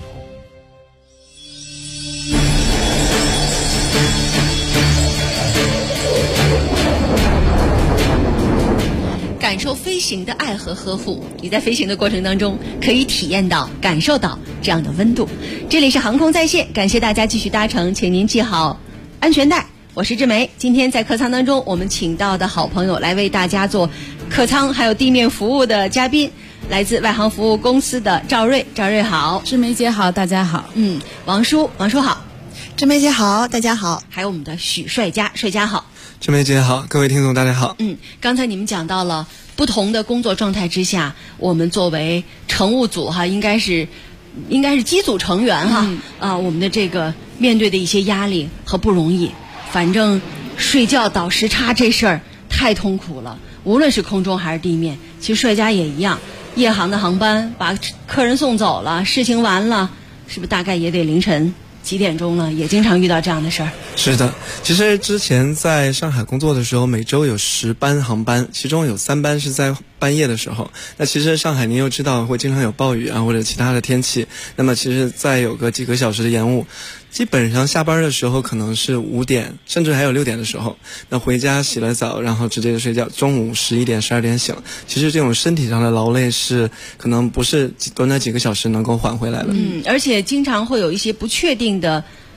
感受飞行的爱和呵护，你在飞行的过程当中可以体验到、感受到这样的温度。这里是航空在线，感谢大家继续搭乘，请您系好安全带。我是志梅，今天在客舱当中，我们请到的好朋友来为大家做客舱还有地面服务的嘉宾，来自外航服务公司的赵瑞。赵瑞好。 志梅姐好，大家好。 王叔好。 志梅姐好，大家好。 还有我们的许帅家好。 志梅姐好，各位听众大家好。 刚才你们讲到了不同的工作状态之下，我们作为乘务组应该是机组成员我们的这个面对的一些压力和不容易。反正睡觉倒时差这事儿太痛苦了，无论是空中还是地面。其实帅家也一样，夜航的航班把客人送走了，事情完了，是不是大概也得凌晨几点钟了？也经常遇到这样的事儿。 是的，其实之前在上海工作的时候，每周有10班航班，其中有3班是在半夜的时候。那其实上海您又知道会经常有暴雨或者其他的天气，那么其实再有个几个小时的延误，基本上下班的时候可能是5点，甚至还有6点的时候。那回家洗了澡，然后直接睡觉，中午11点12点醒。其实这种身体上的劳累是可能不是短短几个小时能够缓回来的。 而且经常会有一些不确定的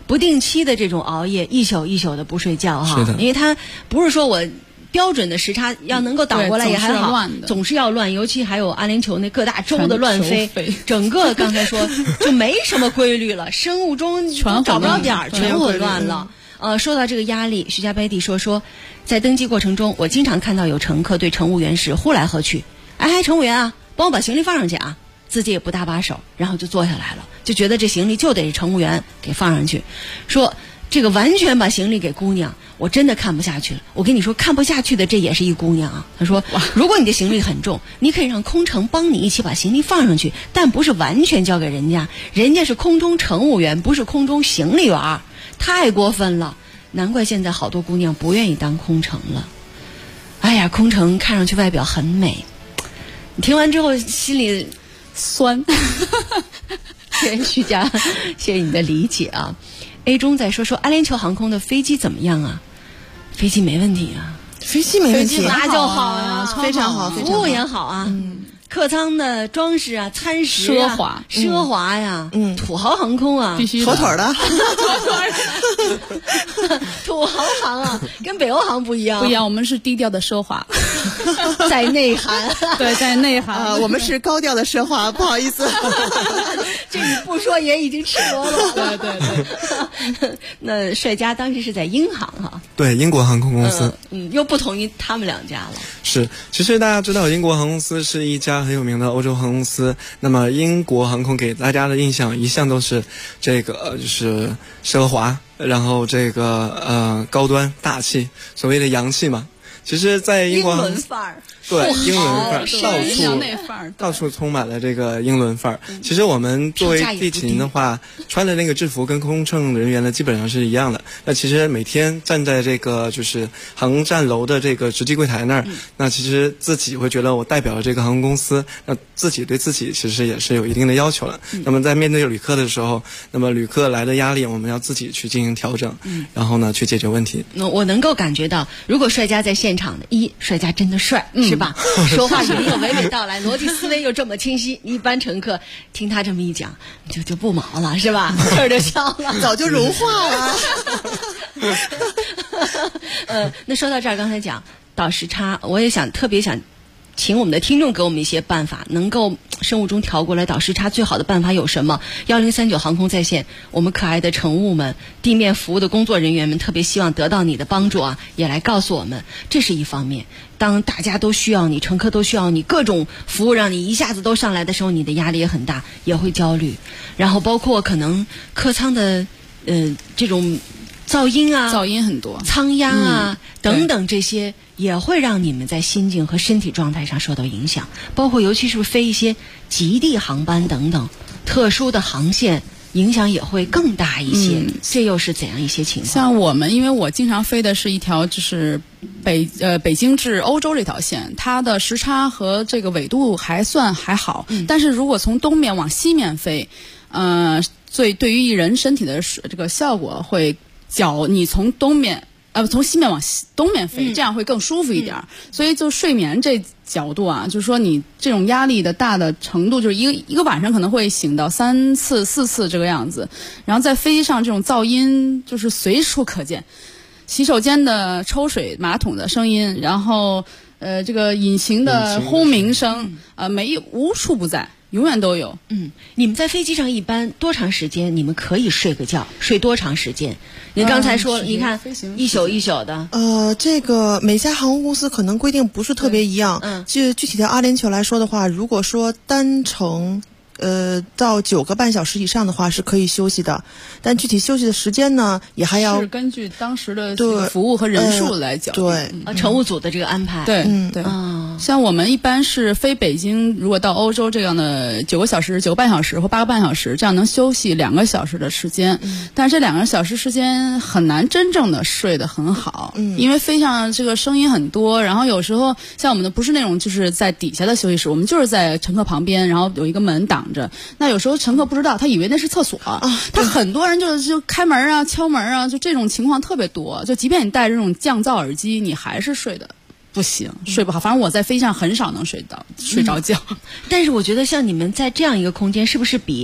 不定期的这种熬夜，一宿一宿的不睡觉哈。 是的， 因为它不是说我标准的时差要能够倒过来也还好，总是要乱，尤其还有阿联酋那各大洲的乱飞，整个刚才说就没什么规律了，生物钟找不着点儿，全混乱了。说到这个压力，徐家贝蒂说，在登机过程中，我经常看到有乘客对乘务员是呼来喝去，哎，乘务员啊，帮我把行李放上去啊，自己也不搭把手，然后就坐下来了，就觉得这行李就得乘务员给放上去，说这个完全把行李给姑娘，我真的看不下去了。我跟你说，看不下去的这也是一姑娘啊。她说，如果你的行李很重，你可以让空乘帮你一起把行李放上去，但不是完全交给人家，人家是空中乘务员，不是空中行李员，太过分了。难怪现在好多姑娘不愿意当空乘了。哎呀，空乘看上去外表很美，你听完之后心里酸。 徐家，谢谢你的理解啊。A 中再说阿联酋航空的飞机怎么样啊？飞机没问题啊， 飞机没问题， 那就好啊， 非常好， 服务也好啊。客舱的装饰啊，餐食啊，奢华呀，土豪航空啊， 必须妥妥的， 土豪航啊，跟北欧航不一样， 不一样，我们是低调的奢华， 在内涵， 对，在内涵， 我们是高调的奢华，不好意思， 这你不说也已经赤裸裸了， 对。 那帅家当时是在英航哈， 对，英国航空公司， 又不同于他们两家了。 是，其实大家知道，英国航空公司是一家很有名的欧洲航空公司。那么，英国航空给大家的印象一向都是这个就是奢华，然后这个高端大气，所谓的洋气嘛。其实，在英国， 英伦范儿， 对，英伦范儿，到处充满了这个英伦范儿。其实我们作为地勤的话，穿的那个制服跟空乘人员呢基本上是一样的。那其实每天站在这个就是航站楼的这个值机柜台那儿，那其实自己会觉得我代表了这个航空公司，那自己对自己其实也是有一定的要求了。那么在面对旅客的时候，那么旅客来的压力，我们要自己去进行调整，然后呢去解决问题。 我能够感觉到，如果帅家在现场的，帅家真的帅，是吧？说话语又娓娓道来，逻辑思维又这么清晰，一般乘客听他这么一讲，就不毛了，是吧？气儿就消了， 早就融化了。 那说到这儿，刚才讲倒时差，我也特别想请我们的听众给我们一些办法，能够生物钟调过来倒时差，最好的办法有什么？1039航空在线，我们可爱的乘务们、地面服务的工作人员们，特别希望得到你的帮助啊，也来告诉我们，这是一方面。当大家都需要你，乘客都需要你，各种服务让你一下子都上来的时候，你的压力也很大，也会焦虑。然后包括可能客舱的这种噪音啊， 噪音很多， 舱压啊、等等，这些也会让你们在心境和身体状态上受到影响。包括尤其是飞一些极地航班等等特殊的航线，影响也会更大一些。这又是怎样一些情况？ 像我们，因为我经常飞的是一条就是北京至欧洲这条线，它的时差和这个纬度还好，但是如果从东面往西面飞，对于人身体的这个效果会你从从西面往东面飞，这样会更舒服一点。所以就睡眠这角度啊，就是说你这种压力的大的程度，就是一个晚上可能会醒到3次4次这个样子。然后在飞机上这种噪音就是随处可见，洗手间的抽水马桶的声音，然后这个引擎的轰鸣声，无处不在。永远都有。 你们在飞机上一般多长时间你们可以睡个觉？睡多长时间？你刚才说，你看一宿一宿的。 这个每家航空公司可能规定不是特别一样。就具体的阿联酋来说的话，如果说单程到9个半小时以上的话是可以休息的，但具体休息的时间呢，也还要是根据当时的服务和人数来讲。 对， 乘务组的这个安排。 对，像我们一般是飞北京，如果到欧洲这样的9个小时、9个半小时或8个半小时，这样能休息2个小时的时间。但是这2个小时时间很难真正的睡得很好，因为飞上这个声音很多，然后有时候像我们的不是那种就是在底下的休息室，我们就是在乘客旁边，然后有一个门挡着。那有时候乘客不知道，他以为那是厕所，他很多人就开门啊、敲门啊，就这种情况特别多。就即便你戴着这种降噪耳机，你还是睡的不行，睡不好。反正我在飞机上很少能睡着觉。 但是我觉得像你们在这样一个空间，是不是比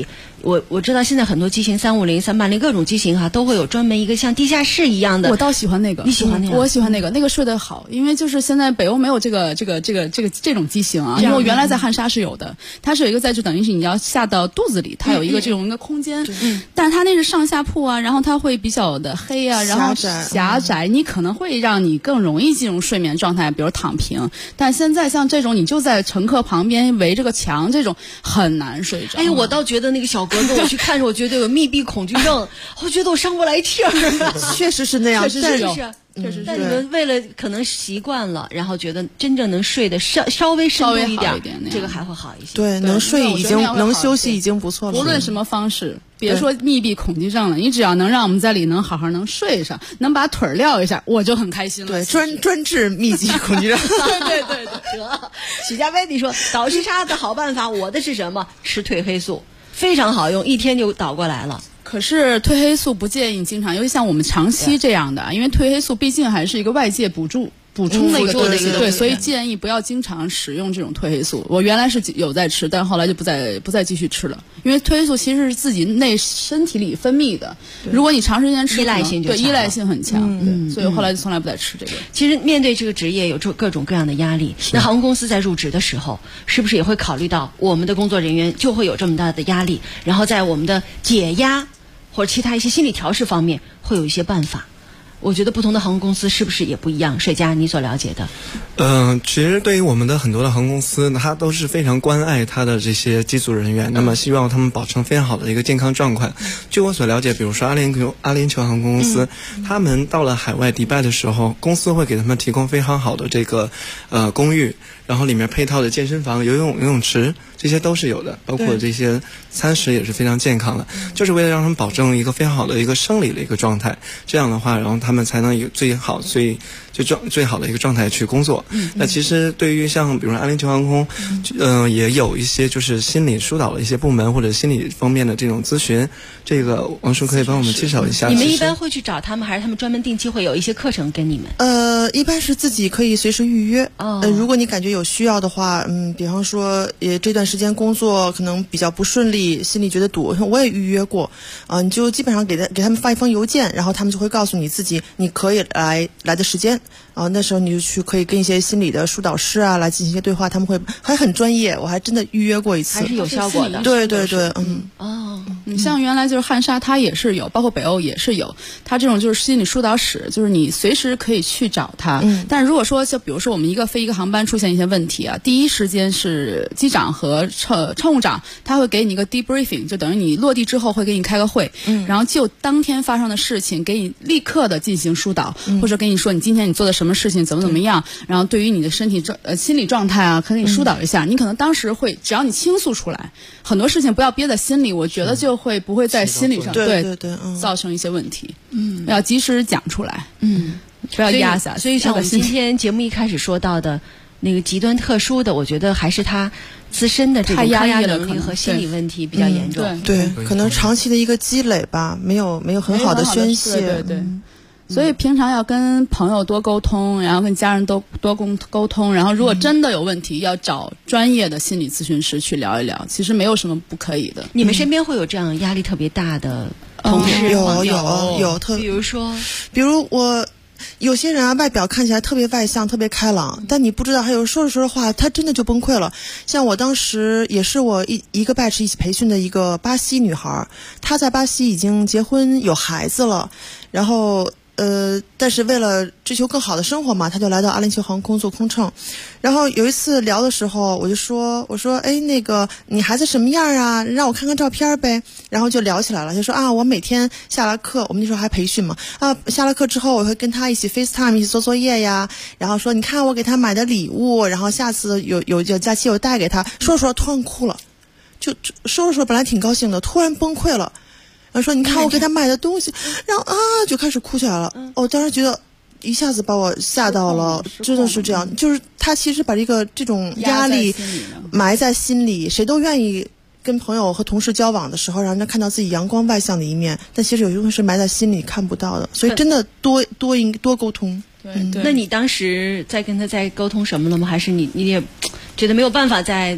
我知道现在很多机型350、380各种机型哈，都会有专门一个像地下室一样的。 我倒喜欢那个， 你喜欢那个？ 我喜欢那个睡得好，因为就是现在北欧没有这种机型啊。因为我原来在汉莎是有的，它是有一个就等于是你要下到肚子里，它有一个这种一个空间，但是它那是上下铺啊，然后它会比较的黑啊，然后狭窄，你可能会让你更容易进入睡眠状态，比如躺平。但现在像这种你就在乘客旁边围着个墙，这种很难睡着。 哎呦，我倒觉得那个小格子我去看着，我觉得有密闭恐惧症，我觉得我上不来气儿。 确实是那样， 确实是。但你们为了可能习惯了，然后觉得真正能睡得稍微深度一点，这个还会好一些。 对，能睡已经能休息已经不错了。 无论什么方式，别说密闭恐惧症了，你只要能让我们在里能好好能睡上，能把腿儿撂一下，我就很开心了。 对，专治密集恐惧症。 对。许家威，你说倒时差的好办法，我的是什么？吃褪黑素，非常好用，1天就倒过来了。 可是褪黑素不建议经常，尤其像我们长期这样的，因为褪黑素毕竟还是一个外界补充的一个东西，对，所以建议不要经常使用这种褪黑素。我原来是有在吃，但后来就不再继续吃了，因为褪黑素其实是自己身体里分泌的，如果你长时间吃， 依赖性很强，所以我后来就从来不再吃这个。 其实面对这个职业有各种各样的压力，那航空公司在入职的时候，是不是也会考虑到我们的工作人员就会有这么大的压力，然后在我们的解压或者其他一些心理调试方面会有一些办法？我觉得不同的航空公司是不是也不一样？水佳，你所了解的？ 其实对于我们的很多的航空公司，它都是非常关爱它的这些机组人员，那么希望他们保持非常好的一个健康状况。据我所了解，比如说阿联酋航空公司，他们到了海外迪拜的时候，公司会给他们提供非常好的这个公寓，然后里面配套的健身房、游泳池，这些都是有的，包括这些餐食也是非常健康的，就是为了让他们保证一个非常好的一个生理的一个状态。这样的话，然后他们才能有最好的一个状态去工作。那其实对于像比如说阿联酋航空，也有一些就是心理疏导的一些部门或者心理方面的这种咨询。这个王叔可以帮我们介绍一下。 你们一般会去找他们，还是他们专门定期会有一些课程跟你们？ 一般是自己可以随时预约。如果你感觉有需要的话，比方说这段时间工作可能比较不顺利，心里觉得堵，我也预约过。你就基本上给他们发一封邮件，然后他们就会告诉你自己你可以来的时间。那时候你就可以跟一些心理的疏导师啊来进行一些对话，他们会还很专业，我还真的预约过一次， 还是有效果的。 对， 你像原来就是汉莎，它也是有，包括北欧也是有，它这种就是心理疏导室，就是你随时可以去找他。但是如果说就比如说我们飞一个航班出现一些问题啊，第一时间是机长和乘务长他会给你一个 debriefing， 就等于你落地之后会给你开个会，然后就当天发生的事情给你立刻的进行疏导，或者跟你说你今天你做的什么事情怎么样，然后对于你的身体心理状态啊，可以给你疏导一下。你可能当时会，只要你倾诉出来，很多事情不要憋在心里，我觉得就不会在心理上造成一些问题。要及时讲出来，不要压下。 所以像我们今天节目一开始说到的那个极端特殊的，我觉得还是他自身的这种抗压能力和心理问题比较严重。 对，可能长期的一个积累吧，没有很好的宣泄。 对。所以平常要跟朋友多沟通，然后跟家人多沟通，然后如果真的有问题，要找专业的心理咨询师去聊一聊，其实没有什么不可以的。 你们身边会有这样压力特别大的同事？ 有，比如我有些人啊，外表看起来特别外向特别开朗，但你不知道还有说着话他真的就崩溃了。像我当时也是我一个 batch 一起培训的一个巴西女孩，她在巴西已经结婚有孩子了，然后但是为了追求更好的生活嘛，他就来到阿联酋航空做空乘。然后有一次聊的时候，我说那个你孩子什么样啊，让我看看照片呗。然后就聊起来了，就说我每天下了课，我们那时候还培训嘛，下了课之后我会跟他一起 FaceTime 一起做作业呀，然后说你看我给他买的礼物，然后下次有假期我带给他。说突然哭了，就说本来挺高兴的，突然崩溃了。然后说你看我给他买的东西，然后就开始哭起来了。我当时觉得一下子把我吓到了，真的是这样，就是他其实把这种压力埋在心里，谁都愿意跟朋友和同事交往的时候让人家看到自己阳光外向的一面，但其实有些东西是埋在心里看不到的，所以真的多沟通。 对。 那你当时在跟他在沟通什么了吗？还是你也觉得没有办法再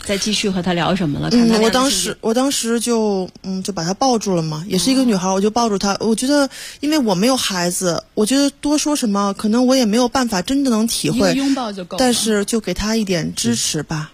再继续和他聊什么了？ 我当时就把他抱住了嘛，也是一个女孩，我就抱住她。我觉得，因为我没有孩子，我觉得多说什么，可能我也没有办法真的能体会。 一个拥抱就够了。 但是就给他一点支持吧。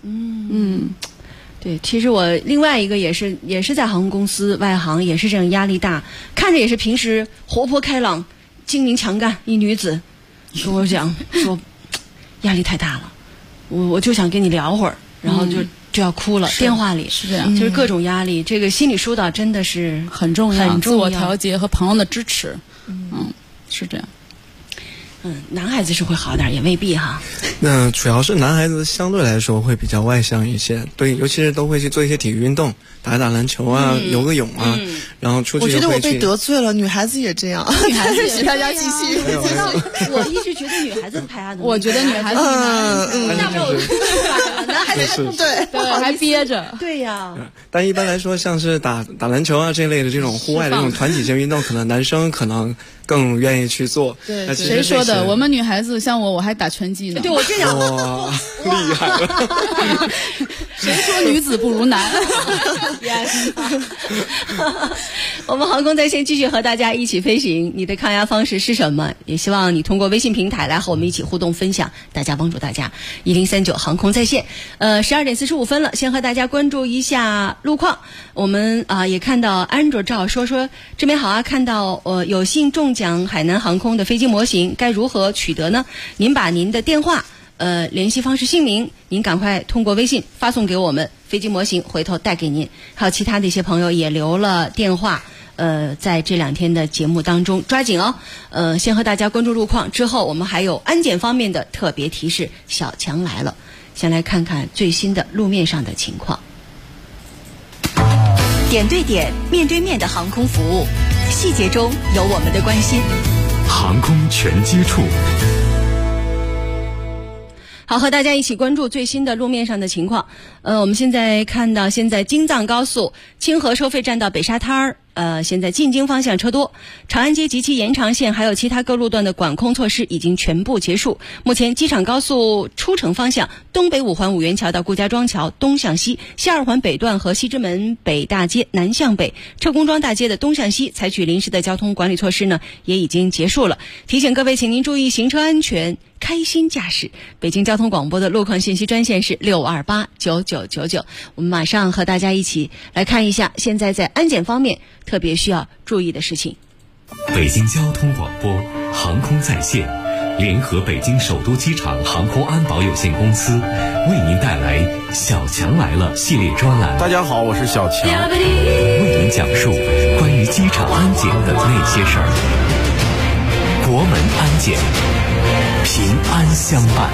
对，其实我另外一个也是在航空公司外行，也是这样压力大，看着也是平时活泼开朗、精明强干一女子，跟我讲说压力太大了，我就想跟你聊会儿，然后就要哭了，电话里是这样， 就是各种压力，这个心理疏导真的是很重要，自我调节和朋友的支持，是这样。 男孩子是会好点，也未必哈。 那主要是男孩子相对来说会比较外向一些，对，尤其是都会去做一些体育运动，打篮球啊，游个泳啊，然后出去。 我觉得我被得罪了，女孩子也这样。 女孩子请大家继续。 我一直觉得女孩子排压的， 我觉得女孩子那没有，男孩子对还憋着。 对呀。 但一般来说，像是打篮球啊这类的这种户外的这种团体性运动，可能男生可能更愿意去做。 对，谁说的？我们女孩子像我还打拳击呢。 对，我这样。 哇，厉害了！ 谁说女子不如男？ 我们航空在线继续和大家一起飞行，你的抗压方式是什么？也希望你通过微信平台来和我们一起互动分享，大家帮助大家。1039航空在线，12点45分了，先和大家关注一下路况。我们也看到安卓照说这边好啊，看到有幸中奖海南航空的飞机模型，该如何取得呢？您把您的电话联系方式、姓名，您赶快通过微信发送给我们，飞机模型回头带给您。还有其他的一些朋友也留了电话，在这2天的节目当中抓紧哦。先和大家关注路况，之后我们还有安检方面的特别提示，小强来了。先来看看最新的路面上的情况。 点对点、面对面的航空服务，细节中有我们的关心。 航空全接触。 好，和大家一起关注最新的路面上的情况。我们现在看到，现在京藏高速清河收费站到北沙滩儿。现在进京方向车多，长安街及其延长线还有其他各路段的管控措施已经全部结束。目前机场高速出城方向东北5环五元桥到顾家庄桥东向西，西2环北段和西直门北大街南向北，车公庄大街的东向西采取临时的交通管理措施呢，也已经结束了。提醒各位，请您注意行车安全，开心驾驶。北京交通广播的路况信息专线是6289999。我们马上和大家一起来看一下现在在安检方面特别需要注意的事情。 北京交通广播航空在线联合北京首都机场航空安保有限公司为您带来小强来了系列专栏。 大家好，我是小强， 为您讲述关于机场安检的那些事儿。国门安检，平安相伴。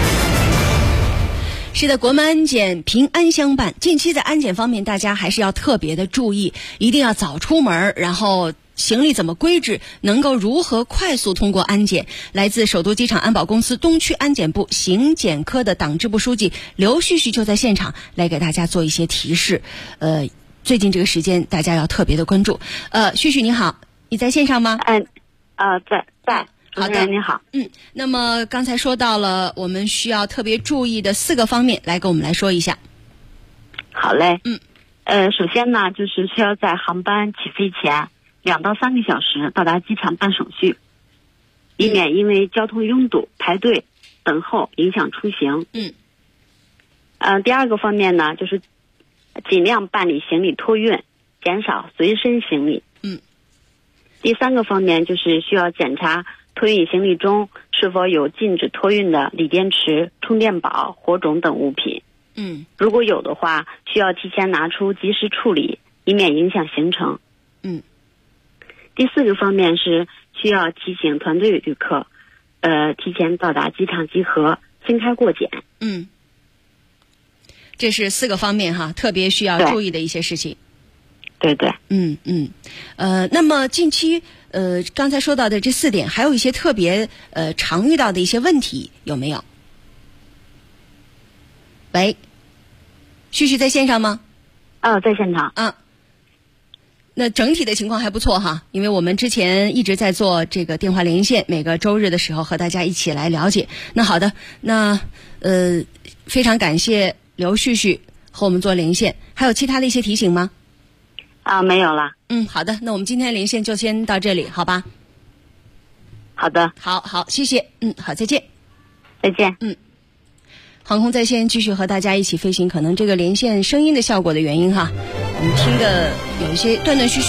是的，国门安检平安相伴。近期在安检方面，大家还是要特别的注意，一定要早出门，然后行李怎么规制，能够如何快速通过安检。来自首都机场安保公司东区安检部刑检科的党支部书记刘旭旭就在现场来给大家做一些提示。最近这个时间大家要特别的关注。旭旭你好，你在线上吗？ 在。 好的， 您好。 那么刚才说到了我们需要特别注意的4个方面，来跟我们来说一下。 好嘞。首先呢，就是需要在航班起飞前2到3个小时到达机场办手续，以免因为交通拥堵、排队、等候影响出行。第2个方面呢，就是尽量办理行李托运，减少随身行李。第3个方面就是需要检查托运行李中是否有禁止托运的锂电池、充电宝、火种等物品。如果有的话，需要提前拿出及时处理，以免影响行程。第4个方面是需要提醒团队旅客，提前到达机场集合，分开过检。 这是4个方面哈，特别需要注意的一些事情。 对。 那么近期刚才说到的这4点，还有一些特别常遇到的一些问题有没有？喂，旭旭在线上吗？ 在现场。 那整体的情况还不错哈，因为我们之前一直在做这个电话连线，每个周日的时候和大家一起来了解。那好的，那非常感谢刘旭旭和我们做连线，还有其他的一些提醒吗？ 没有了。 好的，那我们今天连线就先到这里，好吧？ 好的， 好，谢谢。好，再见。 再见。 航空在线继续和大家一起飞行，可能这个连线声音的效果的原因哈，我们听的有一些断断续续。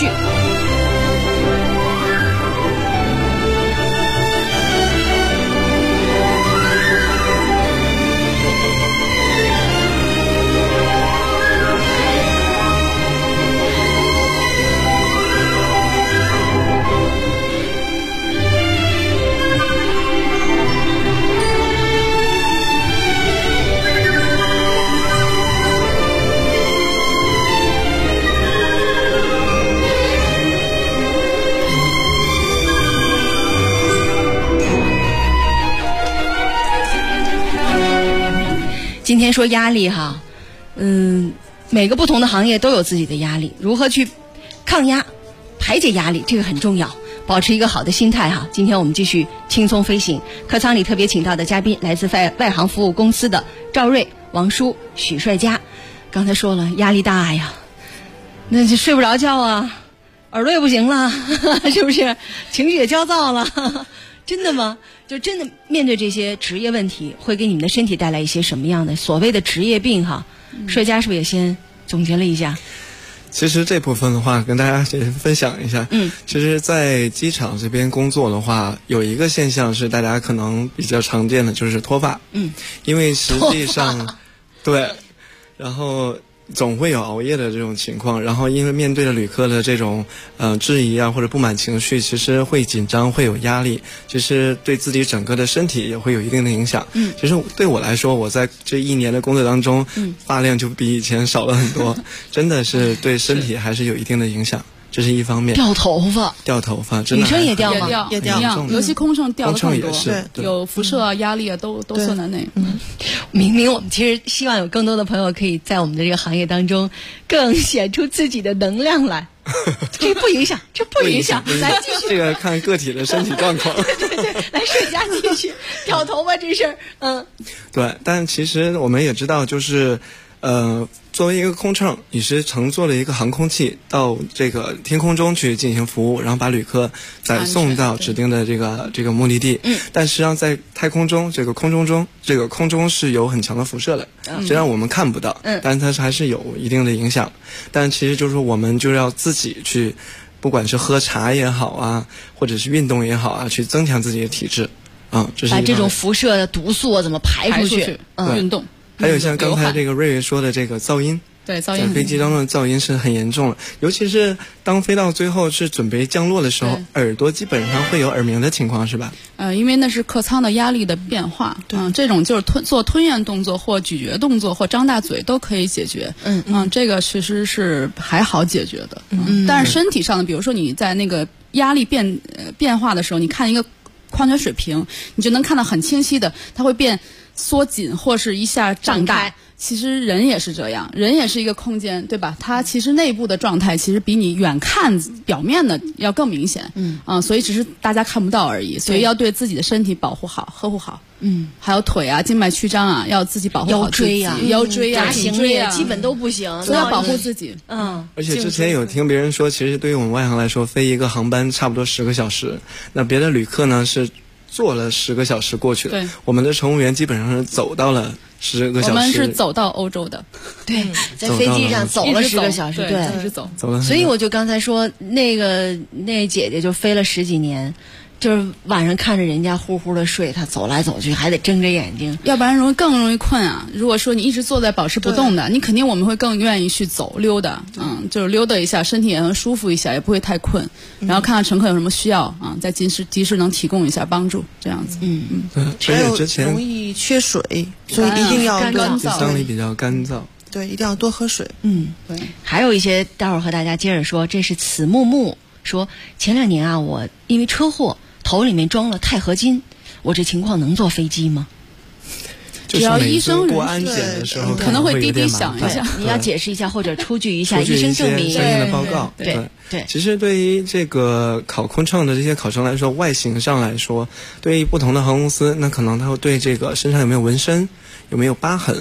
今天说压力哈，每个不同的行业都有自己的压力，如何去抗压、排解压力，这个很重要，保持一个好的心态哈。今天我们继续轻松飞行，客舱里特别请到的嘉宾来自外航服务公司的赵瑞、王舒、许帅佳。刚才说了压力大呀，那就睡不着觉啊，耳朵也不行了，是不是？情绪也焦躁了。真的吗？就真的面对这些职业问题，会给你们的身体带来一些什么样的所谓的职业病哈？帅佳是不是也先总结了一下？ 其实这部分的话，跟大家先分享一下。其实，在机场这边工作的话，有一个现象是大家可能比较常见的，就是脱发。因为实际上，对，然后总会有熬夜的这种情况，然后因为面对着旅客的这种质疑啊或者不满情绪，其实会紧张，会有压力，其实对自己整个的身体也会有一定的影响。其实对我来说，我在这1年的工作当中，发量就比以前少了很多，真的是对身体还是有一定的影响。这是一方面。 掉头发， 真的。 女生也掉吗？ 也掉，尤其空乘掉的更多。 对， 有辐射啊、压力啊，都算在内。 明明我们其实希望有更多的朋友可以在我们的这个行业当中更显出自己的能量来。这不影响，来继续。 这个看个体的身体状况。 对，来帅佳继续掉头发这事儿。 对，但其实我们也知道，就是作为一个空乘，你是乘坐了一个航空器到这个天空中去进行服务，然后把旅客再送到指定的这个目的地。但实际上在太空中，这个空中是有很强的辐射的，虽然我们看不到，但它还是有一定的影响。但其实就是说，我们就要自己去，不管是喝茶也好啊，或者是运动也好啊，去增强自己的体质。这是把这种辐射的毒素怎么排出去？ 运动。 还有像刚才这个瑞瑞说的这个噪音， 对，噪音在飞机当中的噪音是很严重的，尤其是当飞到最后是准备降落的时候，耳朵基本上会有耳鸣的情况，是吧？ 因为那是客舱的压力的变化，这种就是做吞咽动作或咀嚼动作或张大嘴都可以解决。这个其实是还好解决的。但是身体上的，比如说你在那个压力变化的时候，你看一个矿泉水瓶，你就能看到很清晰的，它会变缩紧或是一下胀大。其实人也是这样，人也是一个空间，对吧？它其实内部的状态其实比你远看表面的要更明显。所以只是大家看不到而已。所以要对自己的身体保护好、呵护好。还有腿啊、静脉曲张啊，要自己保护好自己。腰椎啊、 颈椎啊，基本都不行， 都要保护自己。 而且之前有听别人说，其实对于我们外行来说，飞一个航班差不多10个小时，那别的旅客呢是坐了10个小时过去的，我们的乘务员基本上是走到了10个小时。 我们是走到欧洲的， 对，在飞机上走了10个小时，对， 一直走。 所以我就刚才说，那姐姐就飞了10几年，就是晚上看着人家呼呼的睡，她走来走去还得睁着眼睛， 要不然更容易困啊。如果说你一直坐在保持不动的，你肯定我们会更愿意去走溜达，就是溜达一下，身体也能舒服一下，也不会太困。然后看看乘客有什么需要啊，再及时能提供一下帮助，这样子。 而且之前容易缺水，所以一定要干燥，舱里比较干燥。 对，一定要多喝水。 对。还有一些，待会儿和大家接着说。这是此木木说，前2年啊，我因为车祸头里面装了钛合金，我这情况能坐飞机吗？ 只要医生过安检的时候可能会滴滴响一下， 你要解释一下或者出具一下医生证明相应的报告。 对， 其实对于这个考空乘的这些考生来说，外形上来说，对于不同的航空公司，那可能他会对这个身上有没有纹身，有没有疤痕，可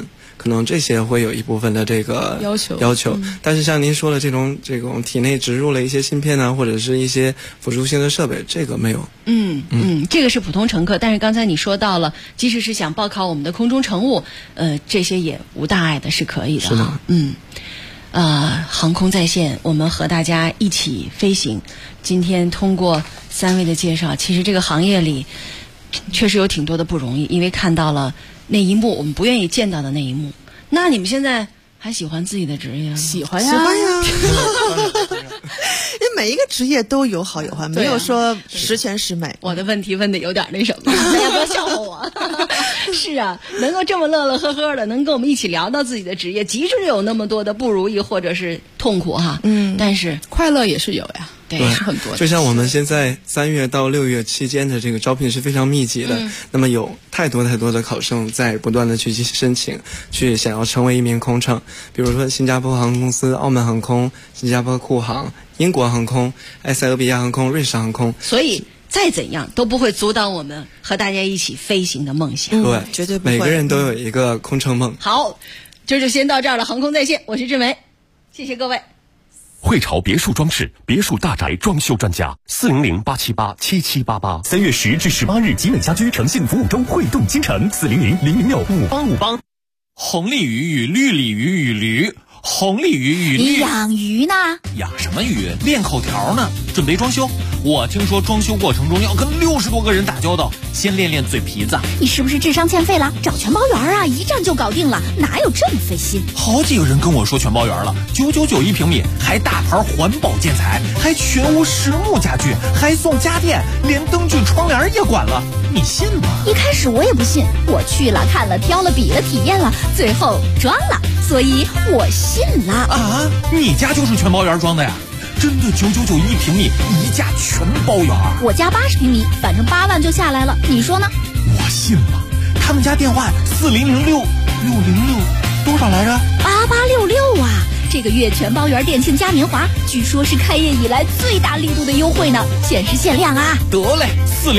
可能这些会有一部分的这个要求。但是像您说的这种体内植入了一些芯片啊，或者是一些辅助性的设备，这个没有。 这个是普通乘客，但是刚才你说到了，即使是想报考我们的空中乘务，这些也无大碍的，是可以的。 是的。 航空在线，我们和大家一起飞行。今天通过3位的介绍，其实这个行业里确实有挺多的不容易，因为看到了那一幕我们不愿意见到的那一幕。那你们现在还喜欢自己的职业吗？ 喜欢呀， 因为每一个职业都有好有坏，没有说十全十美。 我的问题问的有点那什么，大家不要笑话我。是啊，能够这么乐乐呵呵的，能跟我们一起聊到自己的职业，即使有那么多的不如意或者是痛苦哈，但是快乐也是有呀。 对， 是很多的。 就像我们现在3月到6月期间的这个招聘是非常密集的，那么有太多的考生在不断的去申请，去想要成为一名空乘。比如说新加坡航空公司、澳门航空、新加坡库航、英国航空、埃塞俄比亚航空、瑞士航空。 所以再怎样都不会阻挡我们和大家一起飞行的梦想。 对， 绝对不会。 每个人都有一个空乘梦。 好，这就先到这儿了。航空在线，我是志梅，谢谢各位。 汇潮别墅装饰别墅大宅装修专家，400-878-7788。3月10至18日，集美家居诚信服务周汇动京城，400-006-5858。 红鲤鱼与绿鲤鱼与驴，红鲤鱼与绿。 你养鱼呢？ 养什么鱼？练口条呢。准备装修，我听说装修过程中要跟60多个人打交道，先练练嘴皮子。 你是不是智商欠费了？找全包圆啊，一站就搞定了，哪有这么费心？ 好几个人跟我说全包圆了，999一平米，还大牌环保建材，还全屋实木家具，还送家电，连灯具窗帘也管了，你信吗？ 一开始我也不信，我去了看了挑了比了体验了，最后装了，所以我信了。 啊，你家就是全包圆装的呀？真的999一平米，一价全包圆。 我家80平米，反正8万就下来了，你说呢？ 我信了。他们家电话4006多少来着 ？8866啊！这个月全包圆店庆嘉年华，据说是开业以来最大力度的优惠呢，限时限量啊！ 得嘞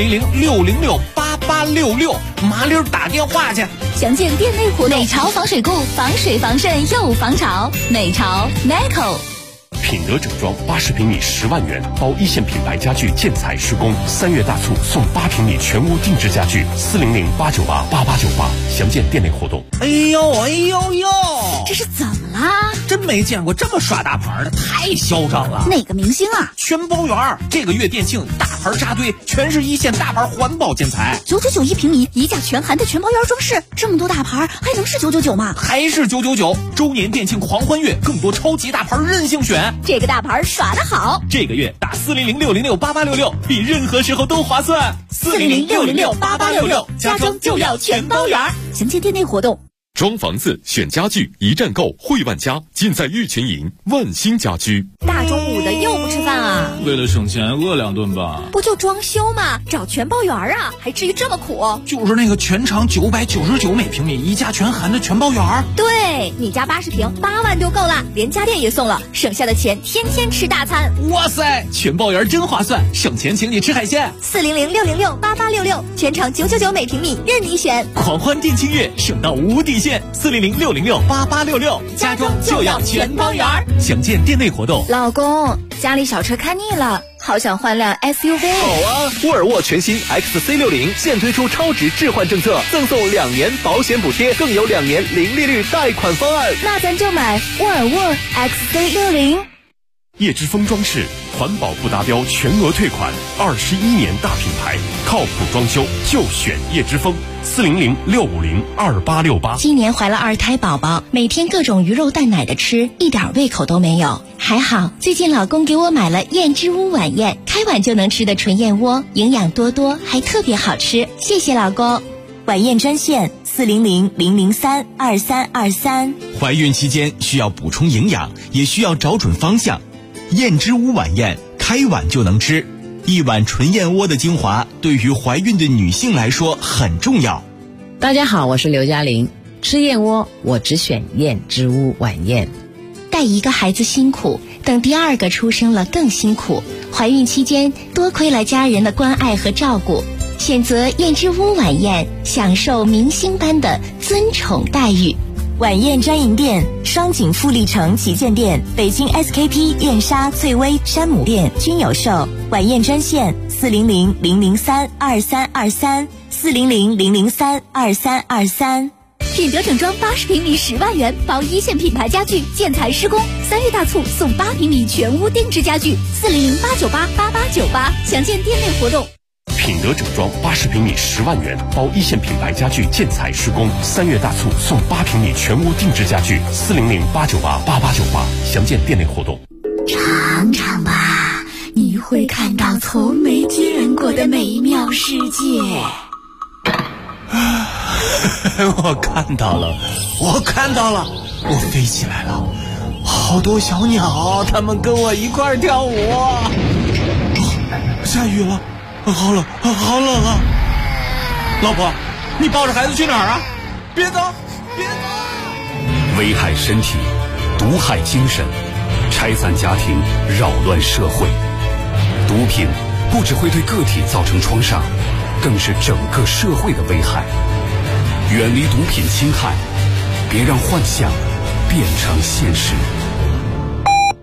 ，400-606-8866，麻溜打电话去。 详见店内活动。美潮防水固，防水防渗又防潮。美潮 Neco。 品德整装80平米10万元，包一线品牌家具建材施工。3月大促送8平米全屋定制家具，400-898-8898。详见店内活动。 哎呦， 这是怎么啦？ 真没见过这么耍大牌的，太嚣张了。 哪个明星啊？ 全包圆，这个月店庆大牌扎堆，全是一线大牌环保建材。 999一平米，一价全含的全包圆装饰，这么多大牌还能是999吗？ 还是999。周年店庆狂欢月，更多超级大牌任性选。 这个大牌耍得好， 这个月打400-606-8866，比任何时候都划算。 400-606-8866，家装就要全包圆。详见店内活动。 装房子选家具一站购，汇万家，尽在玉群营万兴家居。 大中午的又不吃饭啊？ 为了省钱饿2顿吧。 不就装修吗？找全包圆啊，还至于这么苦？ 就是那个全长999每平米，一价全含的全包圆。 对，你家80平8万就够了，连家电也送了，省下的钱天天吃大餐。 哇塞，全包圆真划算，省钱请你吃海鲜。 400-606-8866，全长999每平米，任你选。 狂欢店庆月，省到无底线。400-606-8866，家装就要全包圆。详见店内活动。 老公，家里小车看腻了，好想换辆 SUV。 好啊，沃尔沃全新 XC60现推出超值置换政策，赠送2年保险补贴，更有2年零利率贷款方案。 那咱就买沃尔沃 XC60。 叶之峰装饰，环保不达标全额退款，21年大品牌，靠谱装修就选叶之峰。400-650-2868。 今年怀了2胎宝宝，每天各种鱼肉蛋奶的吃，一点胃口都没有。还好最近老公给我买了燕之屋晚宴，开碗就能吃的纯燕窝，营养多多，还特别好吃。谢谢老公。 晚宴专线400-003-2323。 怀孕期间需要补充营养，也需要找准方向。燕之屋晚宴，开碗就能吃。一碗纯燕窝的精华，对于怀孕的女性来说很重要。 大家好，我是刘嘉玲。吃燕窝，我只选燕之屋晚宴。 带一个孩子辛苦，等第2个出生了更辛苦。怀孕期间多亏了家人的关爱和照顾，选择燕之屋晚宴，享受明星般的尊宠待遇。 晚宴专营店：双井富力城旗舰店、北京 SKP 燕莎、翠微、山姆店均有售。晚宴专线：400-003-2323，400-003-2323。 品德整装80平米10万元，包一线品牌家具建材施工。3月大促送8平米全屋定制家具，400-898-8898，详见店内活动。 品德整装80平米10万元，包一线品牌家具建材施工。3月大促送8平米全屋定制家具，400-898-8898，详见店内活动。 尝尝吧，你会看到从没见过的美妙世界。 我看到了，我飞起来了，好多小鸟，它们跟我一块跳舞。下雨了，好冷啊！老婆，你抱着孩子去哪儿啊？别走！ 危害身体，毒害精神，拆散家庭，扰乱社会。毒品不只会对个体造成创伤，更是整个社会的危害。远离毒品侵害，别让幻想变成现实。